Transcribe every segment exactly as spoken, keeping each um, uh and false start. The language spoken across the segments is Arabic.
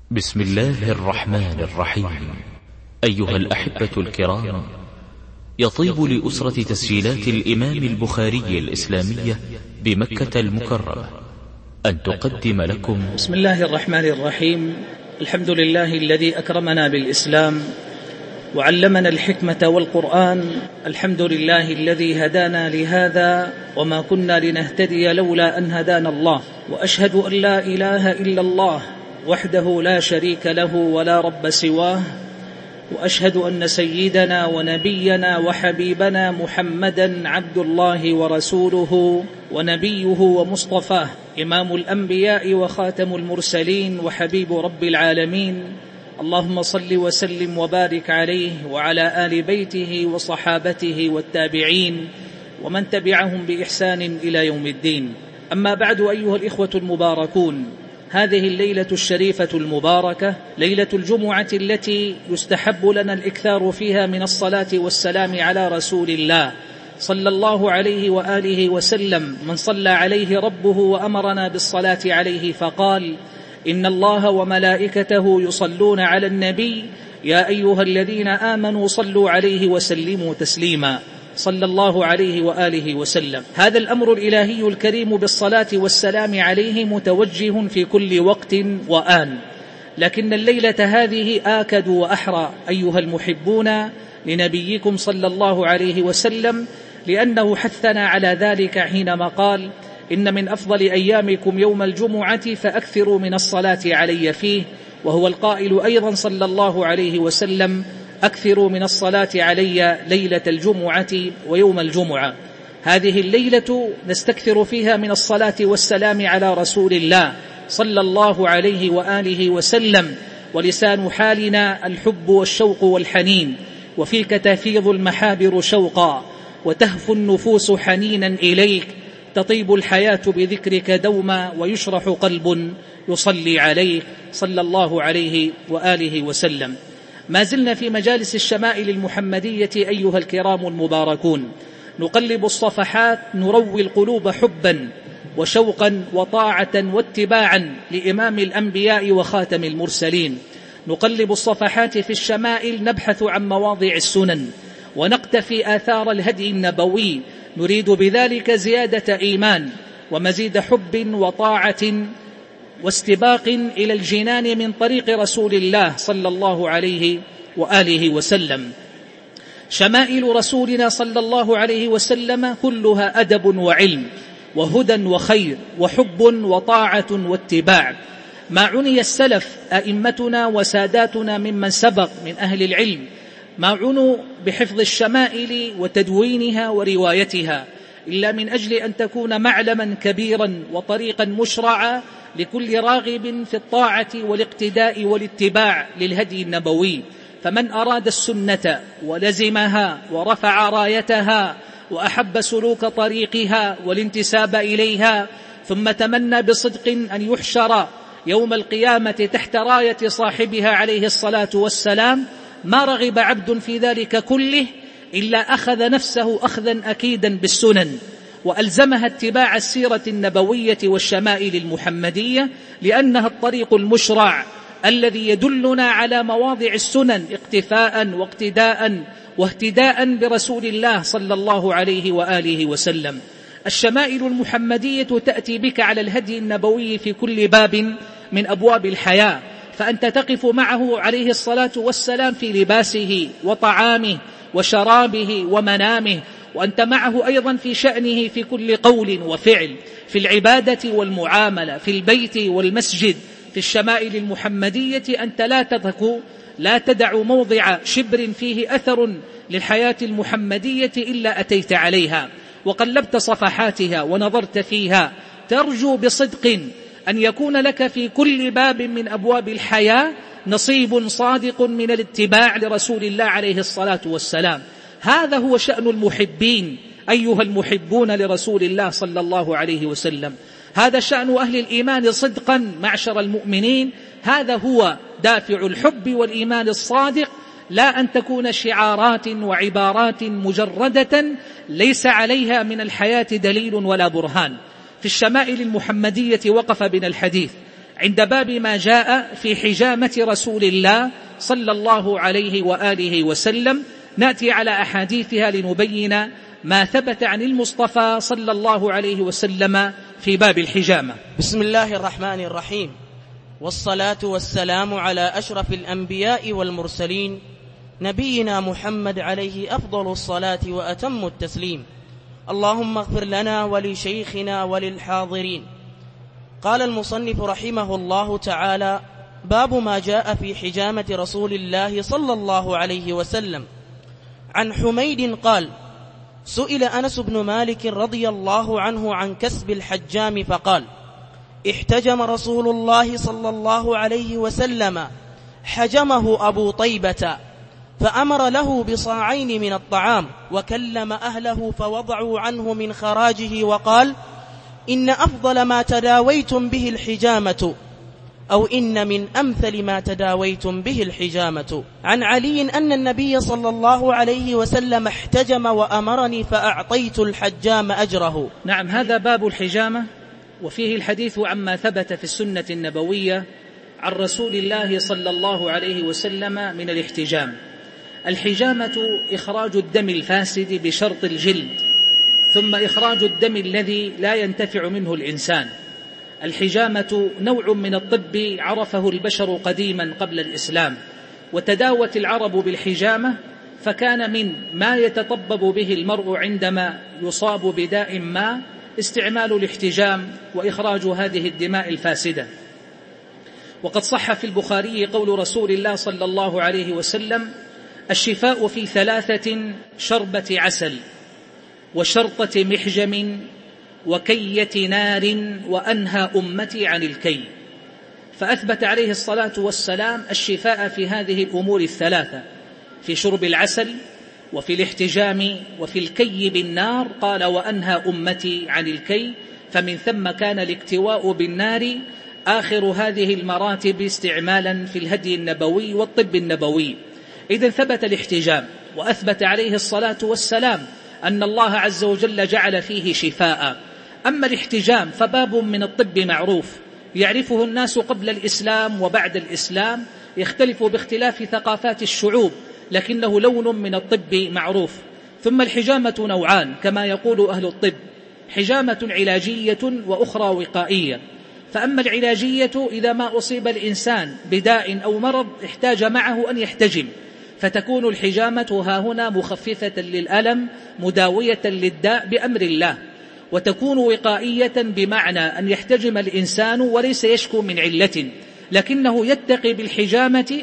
بسم الله الرحمن الرحيم. أيها الأحبة الكرام، يطيب لأسرة تسجيلات الإمام البخاري الإسلامية بمكة المكرمة أن تقدم لكم بسم الله الرحمن الرحيم. الحمد لله الذي أكرمنا بالإسلام وعلمنا الحكمة والقرآن. الحمد لله الذي هدانا لهذا وما كنا لنهتدي لولا أن هدانا الله، وأشهد أن لا إله إلا الله وحده لا شريك له ولا رب سواه، وأشهد أن سيدنا ونبينا وحبيبنا محمدا عبد الله ورسوله ونبيه ومصطفاه، إمام الأنبياء وخاتم المرسلين وحبيب رب العالمين. اللهم صل وسلم وبارك عليه وعلى آل بيته وصحابته والتابعين ومن تبعهم بإحسان إلى يوم الدين. أما بعد، أيها الإخوة المباركون، هذه الليلة الشريفة المباركة ليلة الجمعة التي يستحب لنا الإكثار فيها من الصلاة والسلام على رسول الله صلى الله عليه وآله وسلم، من صلى عليه ربه وأمرنا بالصلاة عليه فقال: إن الله وملائكته يصلون على النبي يا أيها الذين آمنوا صلوا عليه وسلموا تسليما، صلى الله عليه وآله وسلم. هذا الأمر الإلهي الكريم بالصلاة والسلام عليه متوجه في كل وقت وآن، لكن الليلة هذه آكد وأحرى أيها المحبون لنبيكم صلى الله عليه وسلم، لأنه حثنا على ذلك حينما قال: إن من أفضل أيامكم يوم الجمعة فأكثروا من الصلاة علي فيه، وهو القائل أيضا صلى الله عليه وسلم: أكثروا من الصلاة علي ليلة الجمعة ويوم الجمعة. هذه الليلة نستكثر فيها من الصلاة والسلام على رسول الله صلى الله عليه وآله وسلم، ولسان حالنا الحب والشوق والحنين، وفيك تفيض المحابر شوقا وتهفو النفوس حنينا إليك، تطيب الحياة بذكرك دوما ويشرح قلب يصلي عليك صلى الله عليه وآله وسلم. ما زلنا في مجالس الشمائل المحمدية أيها الكرام المباركون، نقلب الصفحات نروي القلوب حبا وشوقا وطاعة واتباعا لإمام الأنبياء وخاتم المرسلين. نقلب الصفحات في الشمائل نبحث عن مواضع السنن ونقتفي آثار الهدي النبوي، نريد بذلك زيادة إيمان ومزيد حب وطاعة واستباق إلى الجنان من طريق رسول الله صلى الله عليه وآله وسلم. شمائل رسولنا صلى الله عليه وسلم كلها أدب وعلم وهدى وخير وحب وطاعة واتباع. ما عني السلف أئمتنا وساداتنا ممن سبق من أهل العلم ما عنوا بحفظ الشمائل وتدوينها وروايتها إلا من أجل أن تكون معلما كبيرا وطريقا مشرعا لكل راغب في الطاعة والاقتداء والاتباع للهدي النبوي. فمن أراد السنة ولزمها ورفع رايتها وأحب سلوك طريقها والانتساب إليها، ثم تمنى بصدق أن يحشر يوم القيامة تحت راية صاحبها عليه الصلاة والسلام، ما رغب عبد في ذلك كله إلا أخذ نفسه أخذا أكيدا بالسنن وألزمها اتباع السيرة النبوية والشمائل المحمدية، لأنها الطريق المشرع الذي يدلنا على مواضع السنن اقتفاء واقتداء واهتداء برسول الله صلى الله عليه وآله وسلم. الشمائل المحمدية تأتي بك على الهدي النبوي في كل باب من أبواب الحياة، فأنت تقف معه عليه الصلاة والسلام في لباسه وطعامه وشرابه ومنامه، وأنت معه أيضا في شأنه في كل قول وفعل، في العبادة والمعاملة، في البيت والمسجد. في الشمائل المحمدية أنت لا تترك لا تدع موضع شبر فيه أثر للحياة المحمدية إلا أتيت عليها وقلبت صفحاتها ونظرت فيها، ترجو بصدق أن يكون لك في كل باب من أبواب الحياة نصيب صادق من الاتباع لرسول الله عليه الصلاة والسلام. هذا هو شأن المحبين أيها المحبون لرسول الله صلى الله عليه وسلم، هذا شأن أهل الإيمان صدقا معشر المؤمنين. هذا هو دافع الحب والإيمان الصادق، لا أن تكون شعارات وعبارات مجردة ليس عليها من الحياة دليل ولا برهان. في الشمائل المحمدية وقف بنا الحديث عند باب ما جاء في حجامة رسول الله صلى الله عليه وآله وسلم. نأتي على أحاديثها لنبين ما ثبت عن المصطفى صلى الله عليه وسلم في باب الحجامة. بسم الله الرحمن الرحيم، والصلاة والسلام على أشرف الأنبياء والمرسلين نبينا محمد عليه أفضل الصلاة وأتم التسليم. اللهم اغفر لنا ولشيخنا وللحاضرين. قال المصنف رحمه الله تعالى: باب ما جاء في حجامة رسول الله صلى الله عليه وسلم. عن حميد قال: سئل أنس بن مالك رضي الله عنه عن كسب الحجام فقال: احتجم رسول الله صلى الله عليه وسلم، حجمه أبو طيبة، فأمر له بصاعين من الطعام، وكلم أهله فوضعوا عنه من خراجه، وقال: إن أفضل ما تداويتم به الحجامة، أو إن من أمثل ما تداويتم به الحجامة. عن علي أن النبي صلى الله عليه وسلم احتجم وأمرني فأعطيت الحجام أجره. نعم، هذا باب الحجامة، وفيه الحديث عما ثبت في السنة النبوية عن رسول الله صلى الله عليه وسلم من الاحتجام. الحجامة إخراج الدم الفاسد بشرط الجلد، ثم إخراج الدم الذي لا ينتفع منه الإنسان. الحجامة نوع من الطب عرفه البشر قديما قبل الإسلام، وتداوت العرب بالحجامة، فكان من ما يتطبب به المرء عندما يصاب بداء ما استعمال الاحتجام وإخراج هذه الدماء الفاسدة. وقد صح في البخاري قول رسول الله صلى الله عليه وسلم: الشفاء في ثلاثة: شربة عسل، وشرطة محجم، وكية نار، وأنهى أمتي عن الكي. فأثبت عليه الصلاة والسلام الشفاء في هذه الأمور الثلاثة: في شرب العسل، وفي الاحتجام، وفي الكي بالنار. قال: وأنهى أمتي عن الكي. فمن ثم كان الاكتواء بالنار آخر هذه المراتب استعمالا في الهدي النبوي والطب النبوي. إذن ثبت الاحتجام، وأثبت عليه الصلاة والسلام أن الله عز وجل جعل فيه شفاء. أما الاحتجام فباب من الطب معروف يعرفه الناس قبل الإسلام وبعد الإسلام، يختلف باختلاف ثقافات الشعوب، لكنه لون من الطب معروف. ثم الحجامة نوعان كما يقول أهل الطب: حجامة علاجية وأخرى وقائية. فأما العلاجية إذا ما أصيب الإنسان بداء أو مرض احتاج معه أن يحتجم، فتكون الحجامة ها هنا مخففة للألم مداوية للداء بأمر الله. وتكون وقائية بمعنى أن يحتجم الإنسان وليس يشكو من علة، لكنه يتقي بالحجامة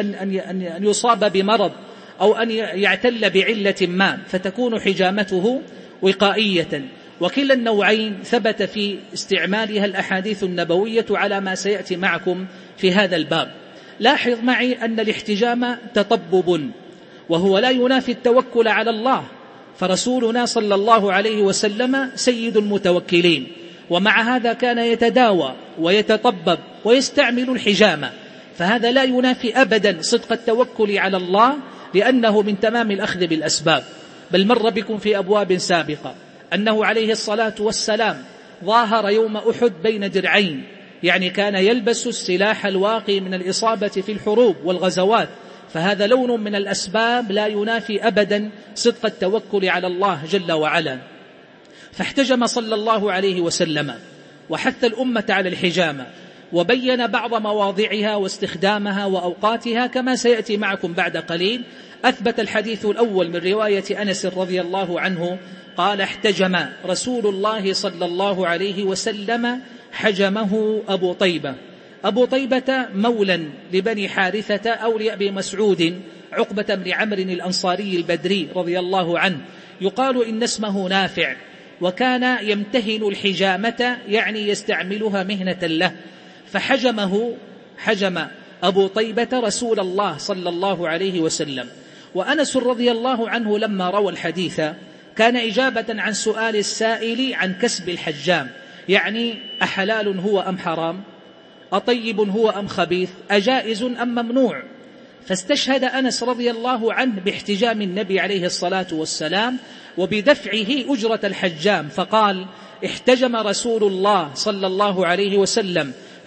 أن يصاب بمرض أو أن يعتل بعلة ما، فتكون حجامته وقائية. وكلا النوعين ثبت في استعمالها الأحاديث النبوية على ما سيأتي معكم في هذا الباب. لاحظ معي أن الاحتجام تطبب، وهو لا ينافي التوكل على الله، فرسولنا صلى الله عليه وسلم سيد المتوكلين، ومع هذا كان يتداوى ويتطبب ويستعمل الحجامة، فهذا لا ينافي أبدا صدق التوكل على الله، لأنه من تمام الأخذ بالأسباب. بل مر بكم في أبواب سابقة أنه عليه الصلاة والسلام ظاهر يوم أحد بين درعين، يعني كان يلبس السلاح الواقي من الإصابة في الحروب والغزوات، فهذا لون من الأسباب لا ينافي أبدا صدق التوكل على الله جل وعلا. فاحتجم صلى الله عليه وسلم وحث الأمة على الحجامة، وبين بعض مواضعها واستخدامها وأوقاتها كما سيأتي معكم بعد قليل. أثبت الحديث الأول من رواية أنس رضي الله عنه قال: احتجم رسول الله صلى الله عليه وسلم، حجمه أبو طيبة. أبو طيبة مولا لبني حارثة أو لأبي مسعود عقبة بن عمرو الأنصاري البدري رضي الله عنه، يقال إن اسمه نافع، وكان يمتهن الحجامة يعني يستعملها مهنة له، فحجمه حجم أبو طيبة رسول الله صلى الله عليه وسلم. وأنس رضي الله عنه لما روى الحديث كان إجابة عن سؤال السائل عن كسب الحجام، يعني أحلال هو أم حرام، أطيب هو أم خبيث، أجائز أم ممنوع. فاستشهد أنس رضي الله عنه باحتجام النبي عليه الصلاة والسلام وبدفعه أجرة الحجام، فقال: احتجم رسول الله صلى الله عليه وسلم،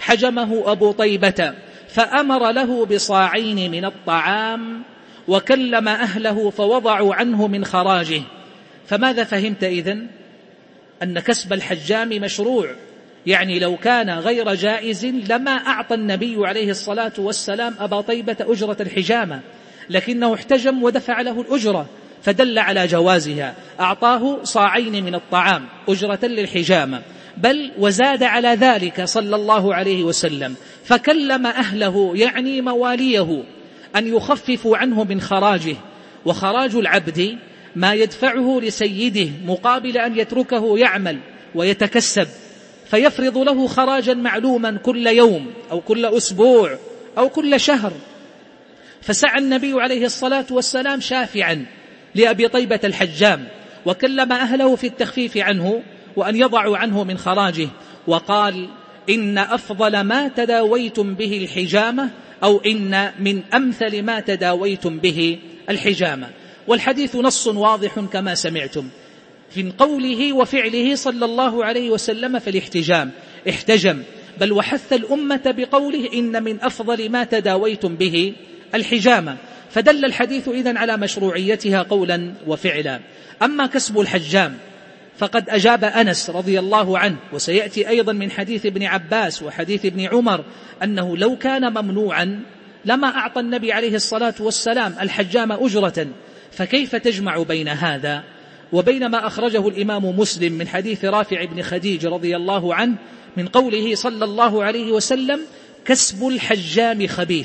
حجمه أبو طيبة فأمر له بصاعين من الطعام وكلم أهله فوضعوا عنه من خراجه. فماذا فهمت إذن؟ أن كسب الحجام مشروع، يعني لو كان غير جائز لما أعطى النبي عليه الصلاة والسلام أبا طيبة أجرة الحجامة، لكنه احتجم ودفع له الأجرة فدل على جوازها. أعطاه صاعين من الطعام أجرة للحجامة، بل وزاد على ذلك صلى الله عليه وسلم فكلم أهله يعني مواليه أن يخففوا عنه من خراجه. وخراج العبد ما يدفعه لسيده مقابل أن يتركه يعمل ويتكسب، فيفرض له خراجا معلوما كل يوم أو كل أسبوع أو كل شهر. فسعى النبي عليه الصلاة والسلام شافعا لأبي طيبة الحجام وكلم أهله في التخفيف عنه وأن يضعوا عنه من خراجه، وقال إن أفضل ما تداويتم به الحجامة، أو إن من أمثل ما تداويتم به الحجامة. والحديث نص واضح كما سمعتم في قوله وفعله صلى الله عليه وسلم في الاحتجام، احتجم، بل وحث الأمة بقوله إن من أفضل ما تداويتم به الحجامة. فدل الحديث إذن على مشروعيتها قولا وفعلا. أما كسب الحجام فقد أجاب أنس رضي الله عنه، وسيأتي أيضا من حديث ابن عباس وحديث ابن عمر، أنه لو كان ممنوعا لما أعطى النبي عليه الصلاة والسلام الحجام أجرة، فكيف تجمع بين هذا وبين ما أخرجه الإمام مسلم من حديث رافع بن خديج رضي الله عنه من قوله صلى الله عليه وسلم كسب الحجام خبيث،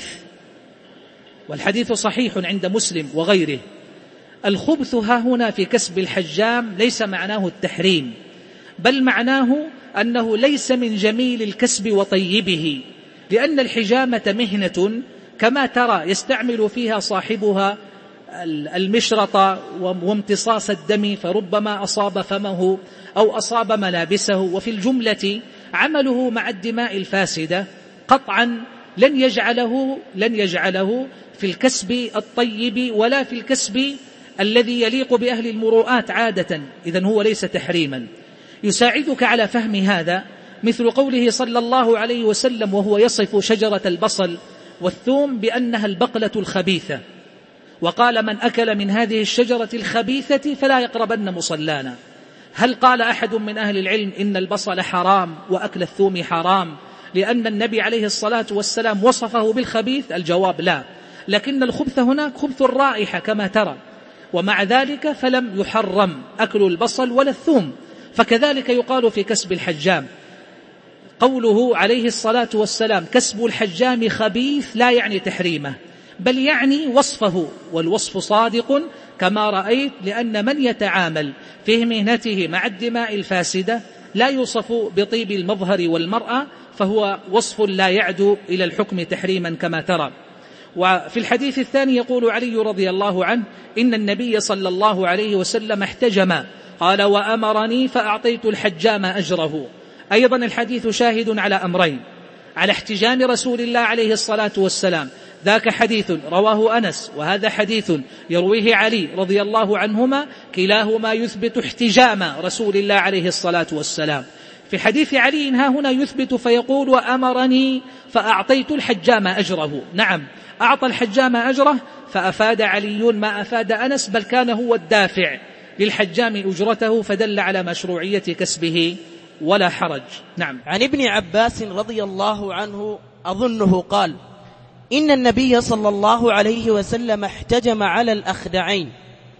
والحديث صحيح عند مسلم وغيره. الخبث ها هنا في كسب الحجام ليس معناه التحريم، بل معناه أنه ليس من جميل الكسب وطيبه، لأن الحجامة مهنة كما ترى يستعمل فيها صاحبها المشرطة وامتصاص الدم، فربما أصاب فمه أو أصاب ملابسه، وفي الجملة عمله مع الدماء الفاسدة قطعا لن يجعله, لن يجعله في الكسب الطيب ولا في الكسب الذي يليق بأهل المروءات عادة، إذن هو ليس تحريما. يساعدك على فهم هذا مثل قوله صلى الله عليه وسلم وهو يصف شجرة البصل والثوم بأنها البقلة الخبيثة، وقال من أكل من هذه الشجرة الخبيثة فلا يقربن مصلانا. هل قال أحد من أهل العلم إن البصل حرام وأكل الثوم حرام لأن النبي عليه الصلاة والسلام وصفه بالخبيث؟ الجواب لا، لكن الخبث هناك خبث الرائحة كما ترى، ومع ذلك فلم يحرم أكل البصل ولا الثوم. فكذلك يقال في كسب الحجام، قوله عليه الصلاة والسلام كسب الحجام خبيث لا يعني تحريمه، بل يعني وصفه، والوصف صادق كما رأيت، لأن من يتعامل في مهنته مع الدماء الفاسدة لا يوصف بطيب المظهر والمرأة، فهو وصف لا يعدو إلى الحكم تحريما كما ترى. وفي الحديث الثاني يقول علي رضي الله عنه إن النبي صلى الله عليه وسلم احتجم، قال وأمرني فأعطيت الحجام أجره. أيضا الحديث شاهد على أمرين، على احتجام رسول الله عليه الصلاة والسلام، ذاك حديث رواه أنس وهذا حديث يرويه علي رضي الله عنهما، كلاهما يثبت احتجام رسول الله عليه الصلاة والسلام. في حديث علي ها هنا يثبت فيقول وأمرني فأعطيت الحجام أجره. نعم، أعطى الحجام أجره، فأفاد علي ما أفاد أنس، بل كان هو الدافع للحجام أجرته، فدل على مشروعية كسبه ولا حرج. نعم. عن ابن عباس رضي الله عنه أظنه قال إن النبي صلى الله عليه وسلم احتجم على الأخدعين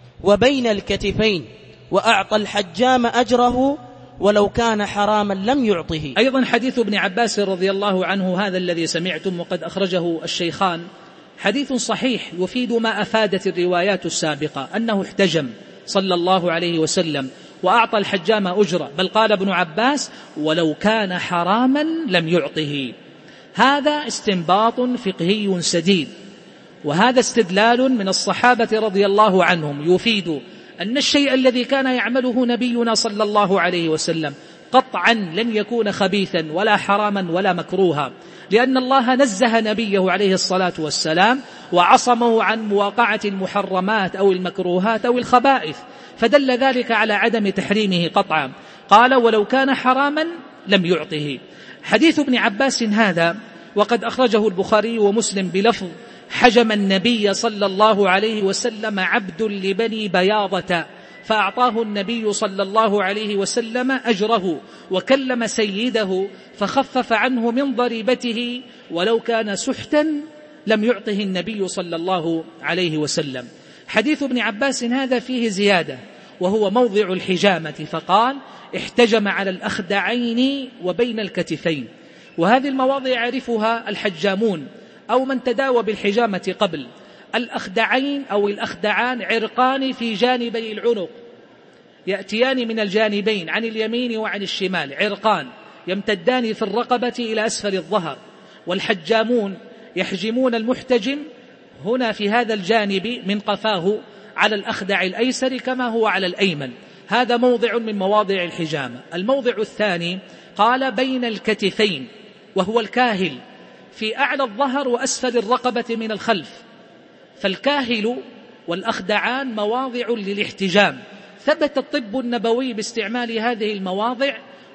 وبين الكتفين وأعطى الحجام أجره ولو كان حراما لم يعطه. أيضا حديث ابن عباس رضي الله عنه هذا الذي سمعتم وقد أخرجه الشيخان حديث صحيح يفيد ما أفادت الروايات السابقة، أنه احتجم صلى الله عليه وسلم وأعطى الحجام أجرة، بل قال ابن عباس ولو كان حراما لم يعطه. هذا استنباط فقهي سديد، وهذا استدلال من الصحابة رضي الله عنهم يفيد أن الشيء الذي كان يعمله نبينا صلى الله عليه وسلم قطعا لن يكون خبيثا ولا حراما ولا مكروها، لأن الله نزه نبيه عليه الصلاة والسلام وعصمه عن مواقعة المحرمات أو المكروهات أو الخبائث، فدل ذلك على عدم تحريمه قطعا. قال ولو كان حراما لم يعطه. حديث ابن عباس هذا وقد أخرجه البخاري ومسلم بلفظ: حجم النبي صلى الله عليه وسلم عبد لبني بياضة فأعطاه النبي صلى الله عليه وسلم أجره وكلم سيده فخفف عنه من ضريبته، ولو كان سحتا لم يعطه النبي صلى الله عليه وسلم. حديث ابن عباس هذا فيه زيادة، وهو موضع الحجامة، فقال: احتجم على الأخدعين وبين الكتفين. وهذه المواضع يعرفها الحجامون أو من تداوى بالحجامة قبل. الأخدعين أو الأخدعان عرقان في جانبي العنق، يأتيان من الجانبين عن اليمين وعن الشمال، عرقان يمتدان في الرقبة إلى أسفل الظهر. والحجامون يحجمون المحتجم هنا في هذا الجانب من قفاه على الأخدع الأيسر كما هو على الأيمن. هذا موضع من مواضع الحجامة. الموضع الثاني قال بين الكتفين، وهو الكاهل في أعلى الظهر وأسفل الرقبة من الخلف. فالكاهل والأخدعان مواضع للاحتجام. ثبت الطب النبوي باستعمال هذه المواضع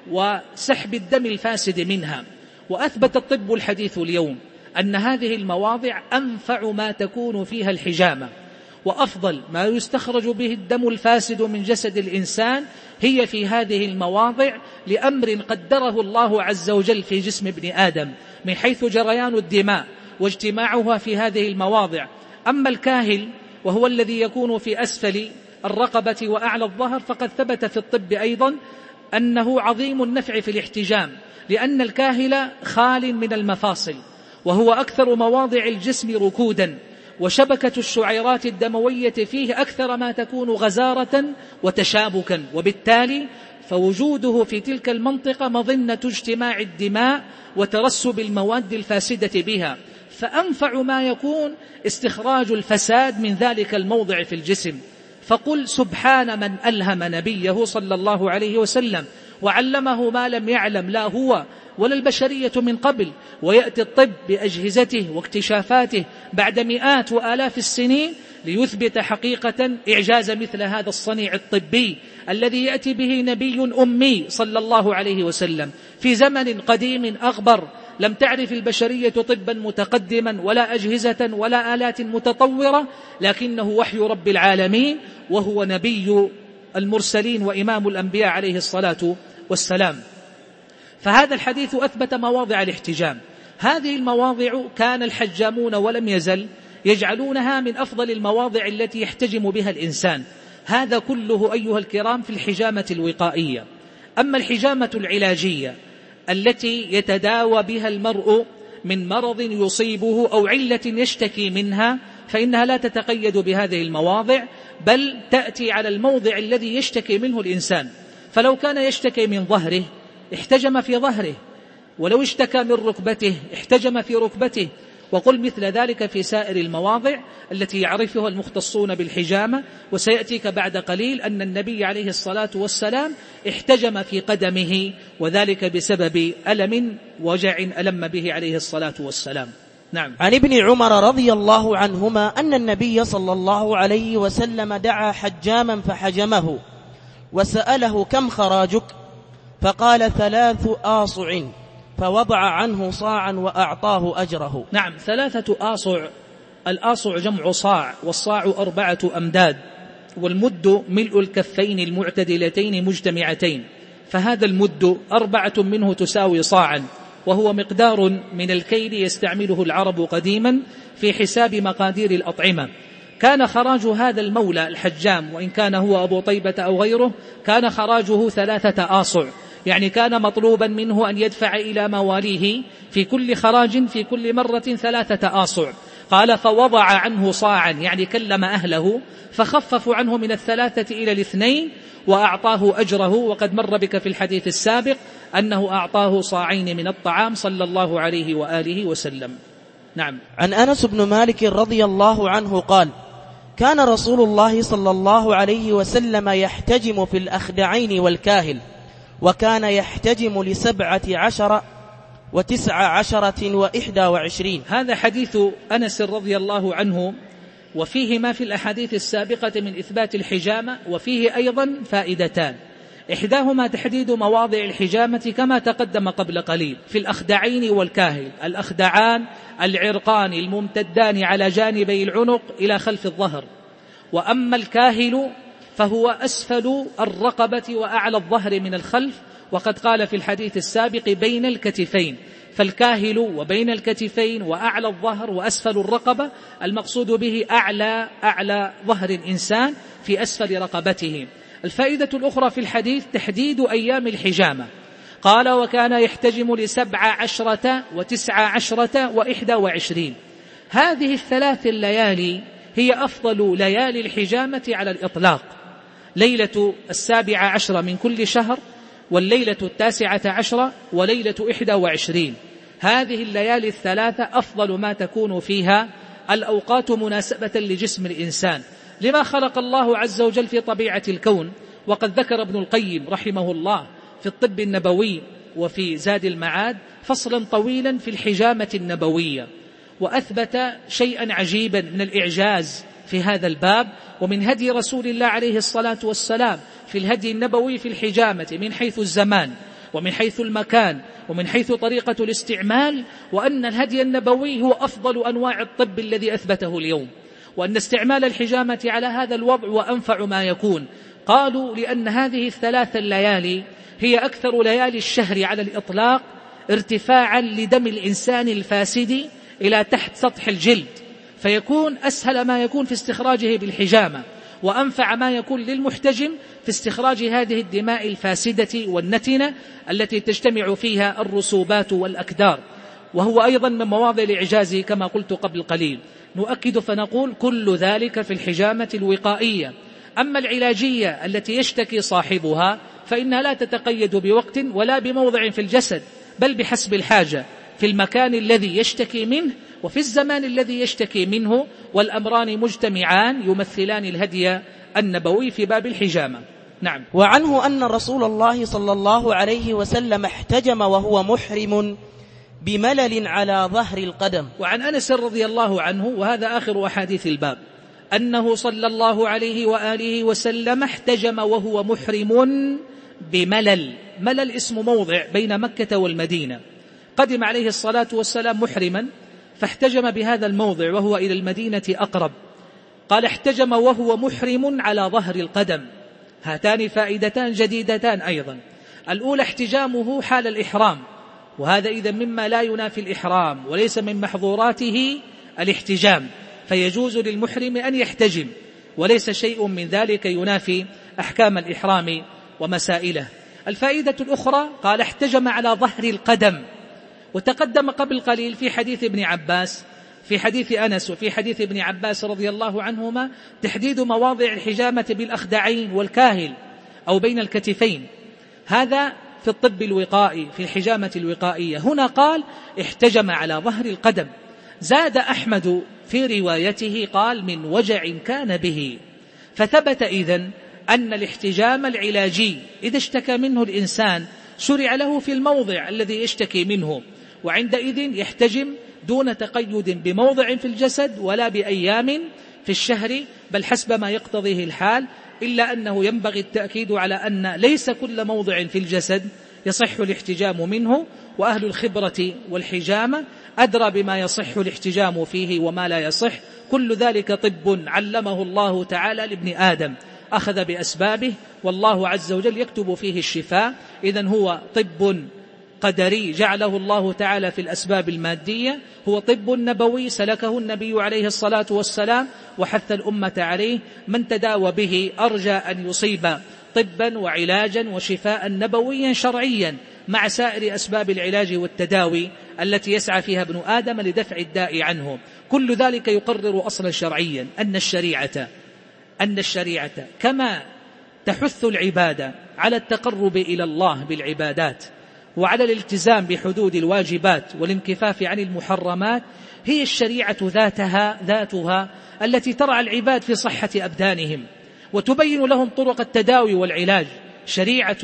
وسحب الدم الفاسد منها، وأثبت الطب الحديث اليوم أن هذه المواضع أنفع ما تكون فيها الحجامة، وأفضل ما يستخرج به الدم الفاسد من جسد الإنسان هي في هذه المواضع، لأمر قدره الله عز وجل في جسم ابن آدم من حيث جريان الدماء واجتماعها في هذه المواضع. أما الكاهل وهو الذي يكون في أسفل الرقبة وأعلى الظهر، فقد ثبت في الطب أيضا أنه عظيم النفع في الاحتجام، لأن الكاهل خال من المفاصل، وهو أكثر مواضع الجسم ركودا، وشبكة الشعيرات الدموية فيه أكثر ما تكون غزارة وتشابكا، وبالتالي فوجوده في تلك المنطقة مظنة اجتماع الدماء وترسب المواد الفاسدة بها، فأنفع ما يكون استخراج الفساد من ذلك الموضع في الجسم. فقل سبحان من ألهم نبيه صلى الله عليه وسلم وعلمه ما لم يعلم لا هو ولا البشرية من قبل، ويأتي الطب بأجهزته واكتشافاته بعد مئات وآلاف السنين ليثبت حقيقة إعجاز مثل هذا الصنيع الطبي الذي يأتي به نبي أمي صلى الله عليه وسلم في زمن قديم أغبر، لم تعرف البشرية طبا متقدما ولا أجهزة ولا آلات متطورة، لكنه وحي رب العالمين، وهو نبي المرسلين وإمام الأنبياء عليه الصلاة والسلام. فهذا الحديث أثبت مواضع الاحتجام. هذه المواضع كان الحجامون ولم يزل يجعلونها من أفضل المواضع التي يحتجم بها الإنسان. هذا كله أيها الكرام في الحجامة الوقائية. أما الحجامة العلاجية التي يتداوى بها المرء من مرض يصيبه أو علة يشتكي منها، فإنها لا تتقيد بهذه المواضع، بل تأتي على الموضع الذي يشتكي منه الإنسان. فلو كان يشتكي من ظهره احتجم في ظهره، ولو اشتكى من ركبته احتجم في ركبته، وقل مثل ذلك في سائر المواضع التي يعرفها المختصون بالحجامة. وسيأتيك بعد قليل أن النبي عليه الصلاة والسلام احتجم في قدمه، وذلك بسبب ألم وجع ألم به عليه الصلاة والسلام. نعم. عن ابن عمر رضي الله عنهما أن النبي صلى الله عليه وسلم دعا حجاما فحجمه وسأله كم خراجك؟ فقال ثلاث آصع، فوضع عنه صاعا وأعطاه أجره. نعم، ثلاثة آصع. الآصع جمع صاع، والصاع أربعة أمداد، والمد ملء الكفين المعتدلتين مجتمعتين، فهذا المد أربعة منه تساوي صاعا، وهو مقدار من الكيل يستعمله العرب قديما في حساب مقادير الأطعمة. كان خراج هذا المولى الحجام، وإن كان هو أبو طيبة أو غيره، كان خراجه ثلاثة آصع، يعني كان مطلوبا منه أن يدفع إلى مواليه في كل خراج في كل مرة ثلاثة آصع. قال فوضع عنه صاعا، يعني كلم أهله فخففوا عنه من الثلاثة إلى الاثنين وأعطاه أجره. وقد مر بك في الحديث السابق أنه أعطاه صاعين من الطعام صلى الله عليه وآله وسلم. نعم. عن أنس بن مالك رضي الله عنه قال: كان رسول الله صلى الله عليه وسلم يحتجم في الأخدعين والكاهل، وكان يحتجم لسبعة عشر وتسع عشرة وإحدى وعشرين. هذا حديث أنس رضي الله عنه، وفيه ما في الأحاديث السابقة من إثبات الحجامة، وفيه أيضا فائدتان. إحداهما تحديد مواضع الحجامة كما تقدم قبل قليل في الأخدعين والكاهل. الأخدعان العرقان الممتدان على جانبي العنق إلى خلف الظهر، وأما الكاهل فهو أسفل الرقبة وأعلى الظهر من الخلف، وقد قال في الحديث السابق بين الكتفين، فالكاهل وبين الكتفين وأعلى الظهر وأسفل الرقبة، المقصود به أعلى أعلى ظهر الإنسان في أسفل رقبته. الفائدة الأخرى في الحديث تحديد أيام الحجامة، قال وكان يحتجم لسبع عشرة وتسع عشرة وإحدى وعشرين. هذه الثلاث الليالي هي أفضل ليالي الحجامة على الإطلاق، ليلة السابع عشر من كل شهر، والليلة التاسعة عشر، وليلة إحدى وعشرين. هذه الليالي الثلاثة أفضل ما تكون فيها الأوقات مناسبة لجسم الإنسان لما خلق الله عز وجل في طبيعة الكون. وقد ذكر ابن القيم رحمه الله في الطب النبوي وفي زاد المعاد فصلا طويلا في الحجامة النبوية، وأثبت شيئا عجيبا من الإعجاز في هذا الباب ومن هدي رسول الله عليه الصلاة والسلام في الهدي النبوي في الحجامة من حيث الزمان ومن حيث المكان ومن حيث طريقة الاستعمال، وأن الهدي النبوي هو أفضل أنواع الطب الذي أثبته اليوم، وأن استعمال الحجامة على هذا الوضع وأنفع ما يكون. قالوا لأن هذه الثلاث الليالي هي أكثر ليالي الشهر على الإطلاق ارتفاعا لدم الإنسان الفاسد إلى تحت سطح الجلد، فيكون أسهل ما يكون في استخراجه بالحجامة، وأنفع ما يكون للمحتجم في استخراج هذه الدماء الفاسدة والنتنة التي تجتمع فيها الرسوبات والأكدار، وهو أيضا من مواضع الإعجاز كما قلت قبل قليل. نؤكد فنقول كل ذلك في الحجامة الوقائية. أما العلاجية التي يشتكي صاحبها فإنها لا تتقيد بوقت ولا بموضع في الجسد، بل بحسب الحاجة في المكان الذي يشتكي منه وفي الزمان الذي يشتكي منه، والأمران مجتمعان يمثلان الهدي النبوي في باب الحجامة. نعم. وعنه أن رسول الله صلى الله عليه وسلم احتجم وهو محرم بملل على ظهر القدم. وعن أنس رضي الله عنه، وهذا آخر أحاديث الباب، أنه صلى الله عليه وآله وسلم احتجم وهو محرم بملل. ملل اسم موضع بين مكة والمدينة، قدم عليه الصلاة والسلام محرما فاحتجم بهذا الموضع وهو إلى المدينة أقرب. قال احتجم وهو محرم على ظهر القدم. هاتان فائدتان جديدتان أيضا. الأولى احتجامه حال الإحرام، وهذا إذا مما لا ينافي الإحرام وليس من محظوراته الاحتجام، فيجوز للمحرم أن يحتجم، وليس شيء من ذلك ينافي أحكام الإحرام ومسائله. الفائدة الأخرى قال احتجم على ظهر القدم، وتقدم قبل قليل في حديث ابن عباس في حديث أنس وفي حديث ابن عباس رضي الله عنهما تحديد مواضع الحجامة بالأخدعين والكاهل أو بين الكتفين، هذا في الطب الوقائي في الحجامة الوقائية. هنا قال احتجم على ظهر القدم. زاد أحمد في روايته قال من وجع كان به، فثبت إذن أن الاحتجام العلاجي إذا اشتكى منه الإنسان شرع له في الموضع الذي يشتكي منه، وعندئذ يحتجم دون تقيد بموضع في الجسد ولا بأيام في الشهر، بل حسب ما يقتضيه الحال، إلا أنه ينبغي التأكيد على أن ليس كل موضع في الجسد يصح الاحتجام منه، وأهل الخبرة والحجامة أدرى بما يصح الاحتجام فيه وما لا يصح. كل ذلك طب علمه الله تعالى لابن آدم، أخذ بأسبابه والله عز وجل يكتب فيه الشفاء. إذن هو طب قدري جعله الله تعالى في الأسباب المادية، هو طب نبوي سلكه النبي عليه الصلاة والسلام وحث الأمة عليه. من تداوى به أرجى أن يصيب طبا وعلاجا وشفاء نبويا شرعيا مع سائر أسباب العلاج والتداوي التي يسعى فيها ابن آدم لدفع الداء عنه. كل ذلك يقرر أصلا شرعيا أن الشريعة أن الشريعة كما تحث العبادة على التقرب إلى الله بالعبادات وعلى الالتزام بحدود الواجبات والانكفاف عن المحرمات، هي الشريعة ذاتها ذاتها التي ترعى العباد في صحة أبدانهم وتبين لهم طرق التداوي والعلاج. شريعة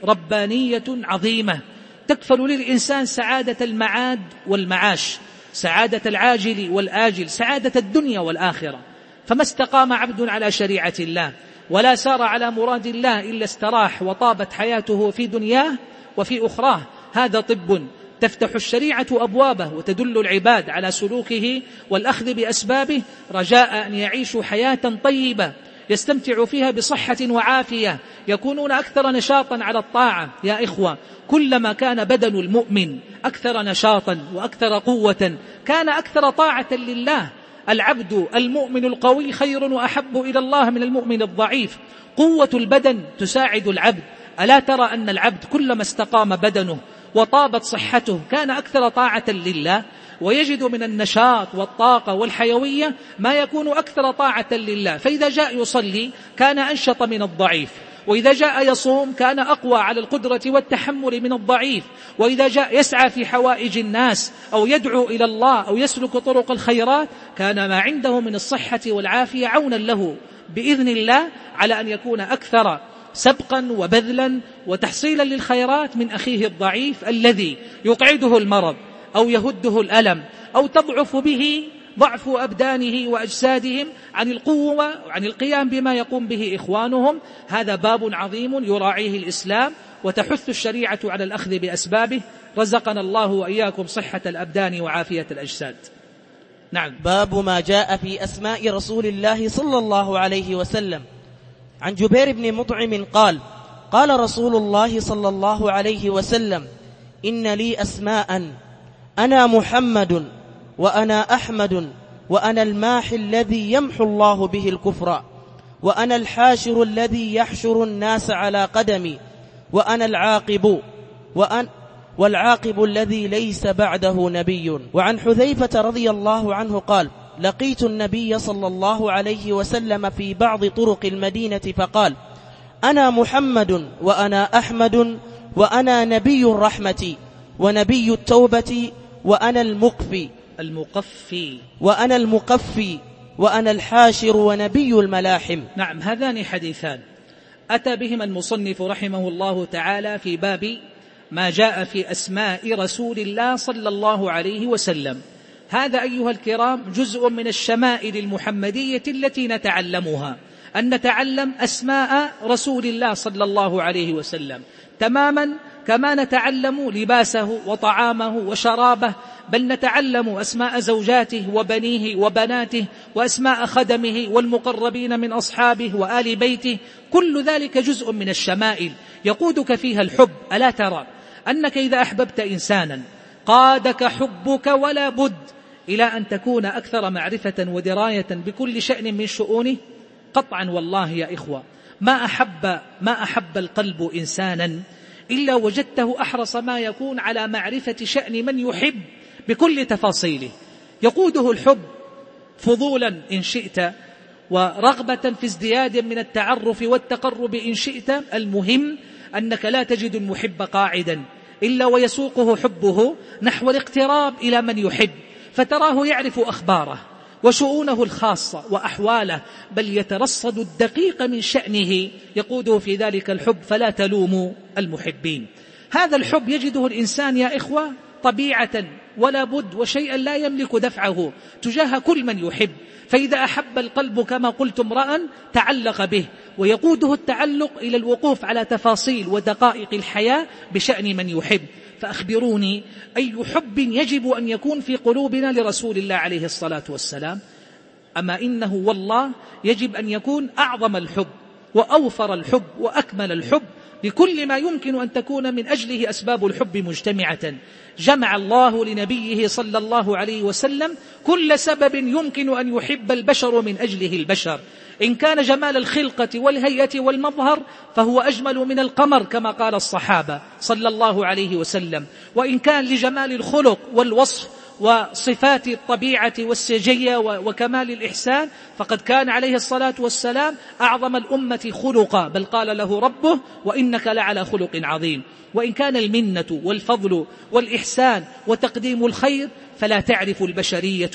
ربانية عظيمة تكفل للإنسان سعادة المعاد والمعاش، سعادة العاجل والآجل، سعادة الدنيا والآخرة. فما استقام عبد على شريعة الله ولا سار على مراد الله إلا استراح وطابت حياته في دنياه وفي أخراه. هذا طب تفتح الشريعة أبوابه وتدل العباد على سلوكه والأخذ بأسبابه رجاء أن يعيشوا حياة طيبة يستمتع فيها بصحة وعافية، يكونون أكثر نشاطا على الطاعة. يا إخوة، كلما كان بدن المؤمن أكثر نشاطا وأكثر قوة كان أكثر طاعة لله. العبد المؤمن القوي خير وأحب إلى الله من المؤمن الضعيف. قوة البدن تساعد العبد. ألا ترى أن العبد كلما استقام بدنه وطابت صحته كان أكثر طاعة لله، ويجد من النشاط والطاقة والحيوية ما يكون أكثر طاعة لله. فإذا جاء يصلي كان أنشط من الضعيف، وإذا جاء يصوم كان أقوى على القدرة والتحمل من الضعيف، وإذا جاء يسعى في حوائج الناس أو يدعو إلى الله أو يسلك طرق الخيرات كان ما عنده من الصحة والعافية عونا له بإذن الله على أن يكون أكثر سبقا وبذلا وتحصيلا للخيرات من أخيه الضعيف الذي يقعده المرض أو يهده الألم أو تضعف به ضعف أبدانه وأجسادهم عن القوة وعن القيام بما يقوم به إخوانهم. هذا باب عظيم يراعيه الإسلام وتحث الشريعة على الأخذ بأسبابه. رزقنا الله وإياكم صحة الأبدان وعافية الأجساد. نعم. باب ما جاء في أسماء رسول الله صلى الله عليه وسلم. عن جبير بن مطعم قال: قال رسول الله صلى الله عليه وسلم: إن لي أسماء، أنا محمد، وأنا أحمد، وأنا الماحي الذي يمحو الله به الكفر، وأنا الحاشر الذي يحشر الناس على قدمي، وأنا العاقب وأن والعاقب الذي ليس بعده نبي. وعن حذيفة رضي الله عنه قال: لقيت النبي صلى الله عليه وسلم في بعض طرق المدينة فقال: أنا محمد، وأنا أحمد، وأنا نبي الرحمة ونبي التوبة، وأنا المقفي المقفي وأنا المقفي وأنا الحاشر ونبي الملاحم. نعم، هذان حديثان أتى بهما المصنف رحمه الله تعالى في باب ما جاء في أسماء رسول الله صلى الله عليه وسلم. هذا أيها الكرام جزء من الشمائل المحمدية التي نتعلمها، أن نتعلم أسماء رسول الله صلى الله عليه وسلم تماما كما نتعلم لباسه وطعامه وشرابه، بل نتعلم أسماء زوجاته وبنيه وبناته وأسماء خدمه والمقربين من أصحابه وآل بيته. كل ذلك جزء من الشمائل يقودك فيها الحب. ألا ترى أنك إذا أحببت إنسانا قادك حبك ولا بد إلى أن تكون أكثر معرفة ودراية بكل شأن من شؤونه؟ قطعا والله يا إخوة، ما أحب, ما أحب القلب إنسانا إلا وجدته أحرص ما يكون على معرفة شأن من يحب بكل تفاصيله. يقوده الحب فضولا إن شئت، ورغبة في ازدياد من التعرف والتقرب إن شئت. المهم أنك لا تجد المحب قاعدا إلا ويسوقه حبه نحو الاقتراب إلى من يحب، فتراه يعرف أخباره وشؤونه الخاصة وأحواله، بل يترصد الدقيق من شأنه يقوده في ذلك الحب. فلا تلوموا المحبين. هذا الحب يجده الإنسان يا إخوة طبيعة ولا بد، وشيئا لا يملك دفعه تجاه كل من يحب. فإذا أحب القلب كما قلت امرأ تعلق به، ويقوده التعلق إلى الوقوف على تفاصيل ودقائق الحياة بشأن من يحب. فأخبروني أي حب يجب أن يكون في قلوبنا لرسول الله عليه الصلاة والسلام؟ أما إنه والله يجب أن يكون أعظم الحب وأوفر الحب وأكمل الحب لكل ما يمكن أن تكون من أجله أسباب الحب مجتمعة. جمع الله لنبيه صلى الله عليه وسلم كل سبب يمكن أن يحب البشر من أجله البشر. إن كان جمال الخلقة والهيئة والمظهر فهو أجمل من القمر كما قال الصحابة صلى الله عليه وسلم، وإن كان لجمال الخلق والوصف وصفات الطبيعة والسجية وكمال الإحسان فقد كان عليه الصلاة والسلام أعظم الأمة خلقا، بل قال له ربه: وإنك لعلى خلق عظيم. وإن كان المنة والفضل والإحسان وتقديم الخير فلا تعرف البشرية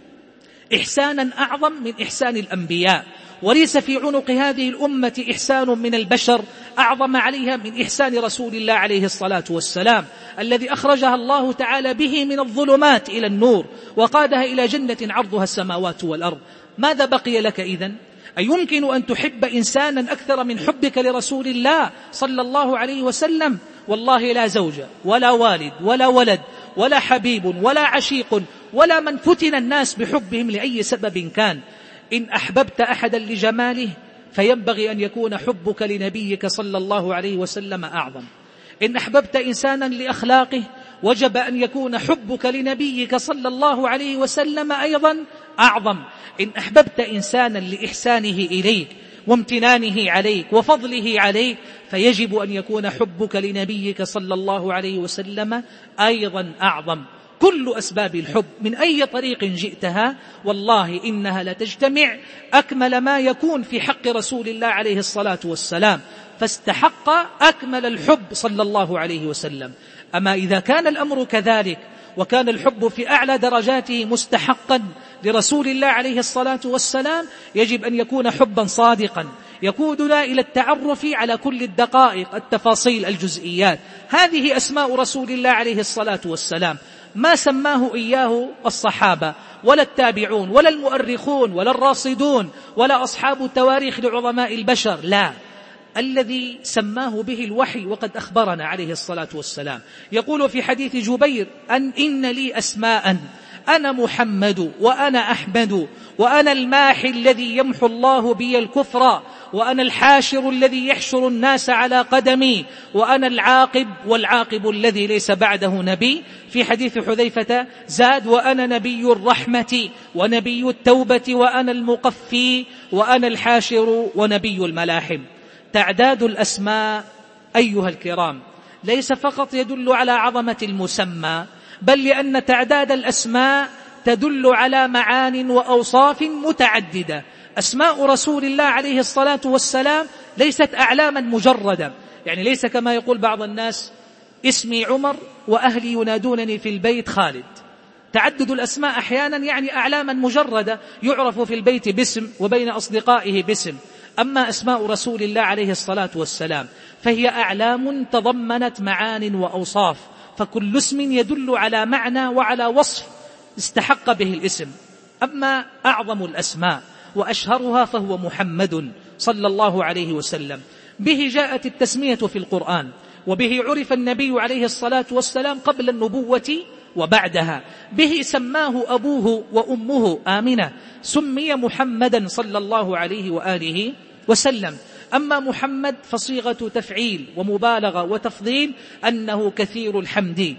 إحسانا أعظم من إحسان الأنبياء، وليس في عنق هذه الأمة إحسان من البشر أعظم عليها من إحسان رسول الله عليه الصلاة والسلام، الذي أخرجها الله تعالى به من الظلمات إلى النور وقادها إلى جنة عرضها السماوات والأرض. ماذا بقي لك إذن؟ أيمكن أن تحب إنسانا أكثر من حبك لرسول الله صلى الله عليه وسلم؟ والله لا زوجة ولا والد ولا ولد ولا حبيب ولا عشيق ولا من فتن الناس بحبهم لأي سبب كان. إن أحببت أحدا لجماله فينبغي أن يكون حبك لنبيك صلى الله عليه وسلم أعظم. إن أحببت إنسانا لأخلاقه وجب أن يكون حبك لنبيك صلى الله عليه وسلم أيضا أعظم. إن أحببت إنسانا لإحسانه إليك وامتنانه عليك وفضله عليك فيجب أن يكون حبك لنبيك صلى الله عليه وسلم أيضا أعظم. كل أسباب الحب من أي طريق جئتها والله إنها لتجتمع أكمل ما يكون في حق رسول الله عليه الصلاة والسلام، فاستحق أكمل الحب صلى الله عليه وسلم. أما إذا كان الأمر كذلك وكان الحب في أعلى درجاته مستحقا لرسول الله عليه الصلاة والسلام، يجب أن يكون حبا صادقا يقودنا إلى التعرف على كل الدقائق التفاصيل الجزئيات. هذه أسماء رسول الله عليه الصلاة والسلام، ما سماه إياه الصحابة ولا التابعون ولا المؤرخون ولا الراصدون ولا أصحاب التواريخ لعظماء البشر، لا، الذي سماه به الوحي. وقد أخبرنا عليه الصلاة والسلام يقول في حديث جبير أن إن لي أسماء أنا محمد وأنا أحمد وأنا الماحي الذي يمحو الله بي الكفر وأنا الحاشر الذي يحشر الناس على قدمي وأنا العاقب والعاقب الذي ليس بعده نبي. في حديث حذيفة زاد وأنا نبي الرحمة ونبي التوبة وأنا المقفي وأنا الحاشر ونبي الملاحم. تعداد الأسماء أيها الكرام ليس فقط يدل على عظمة المسمى، بل لأن تعداد الأسماء تدل على معان وأوصاف متعددة. أسماء رسول الله عليه الصلاة والسلام ليست أعلاما مجردة، يعني ليس كما يقول بعض الناس اسمي عمر وأهلي ينادونني في البيت خالد. تعدد الأسماء أحيانا يعني أعلاما مجردة يعرف في البيت باسم وبين أصدقائه باسم. أما أسماء رسول الله عليه الصلاة والسلام فهي أعلام تضمنت معان وأوصاف، فكل اسم يدل على معنى وعلى وصف استحق به الاسم. أما أعظم الأسماء وأشهرها فهو محمد صلى الله عليه وسلم، به جاءت التسمية في القرآن وبه عرف النبي عليه الصلاة والسلام قبل النبوة وبعدها، به سماه أبوه وأمه آمنة، سمي محمدا صلى الله عليه وآله وسلم. أما محمد فصيغة تفعيل ومبالغة وتفضيل أنه كثير الحمد.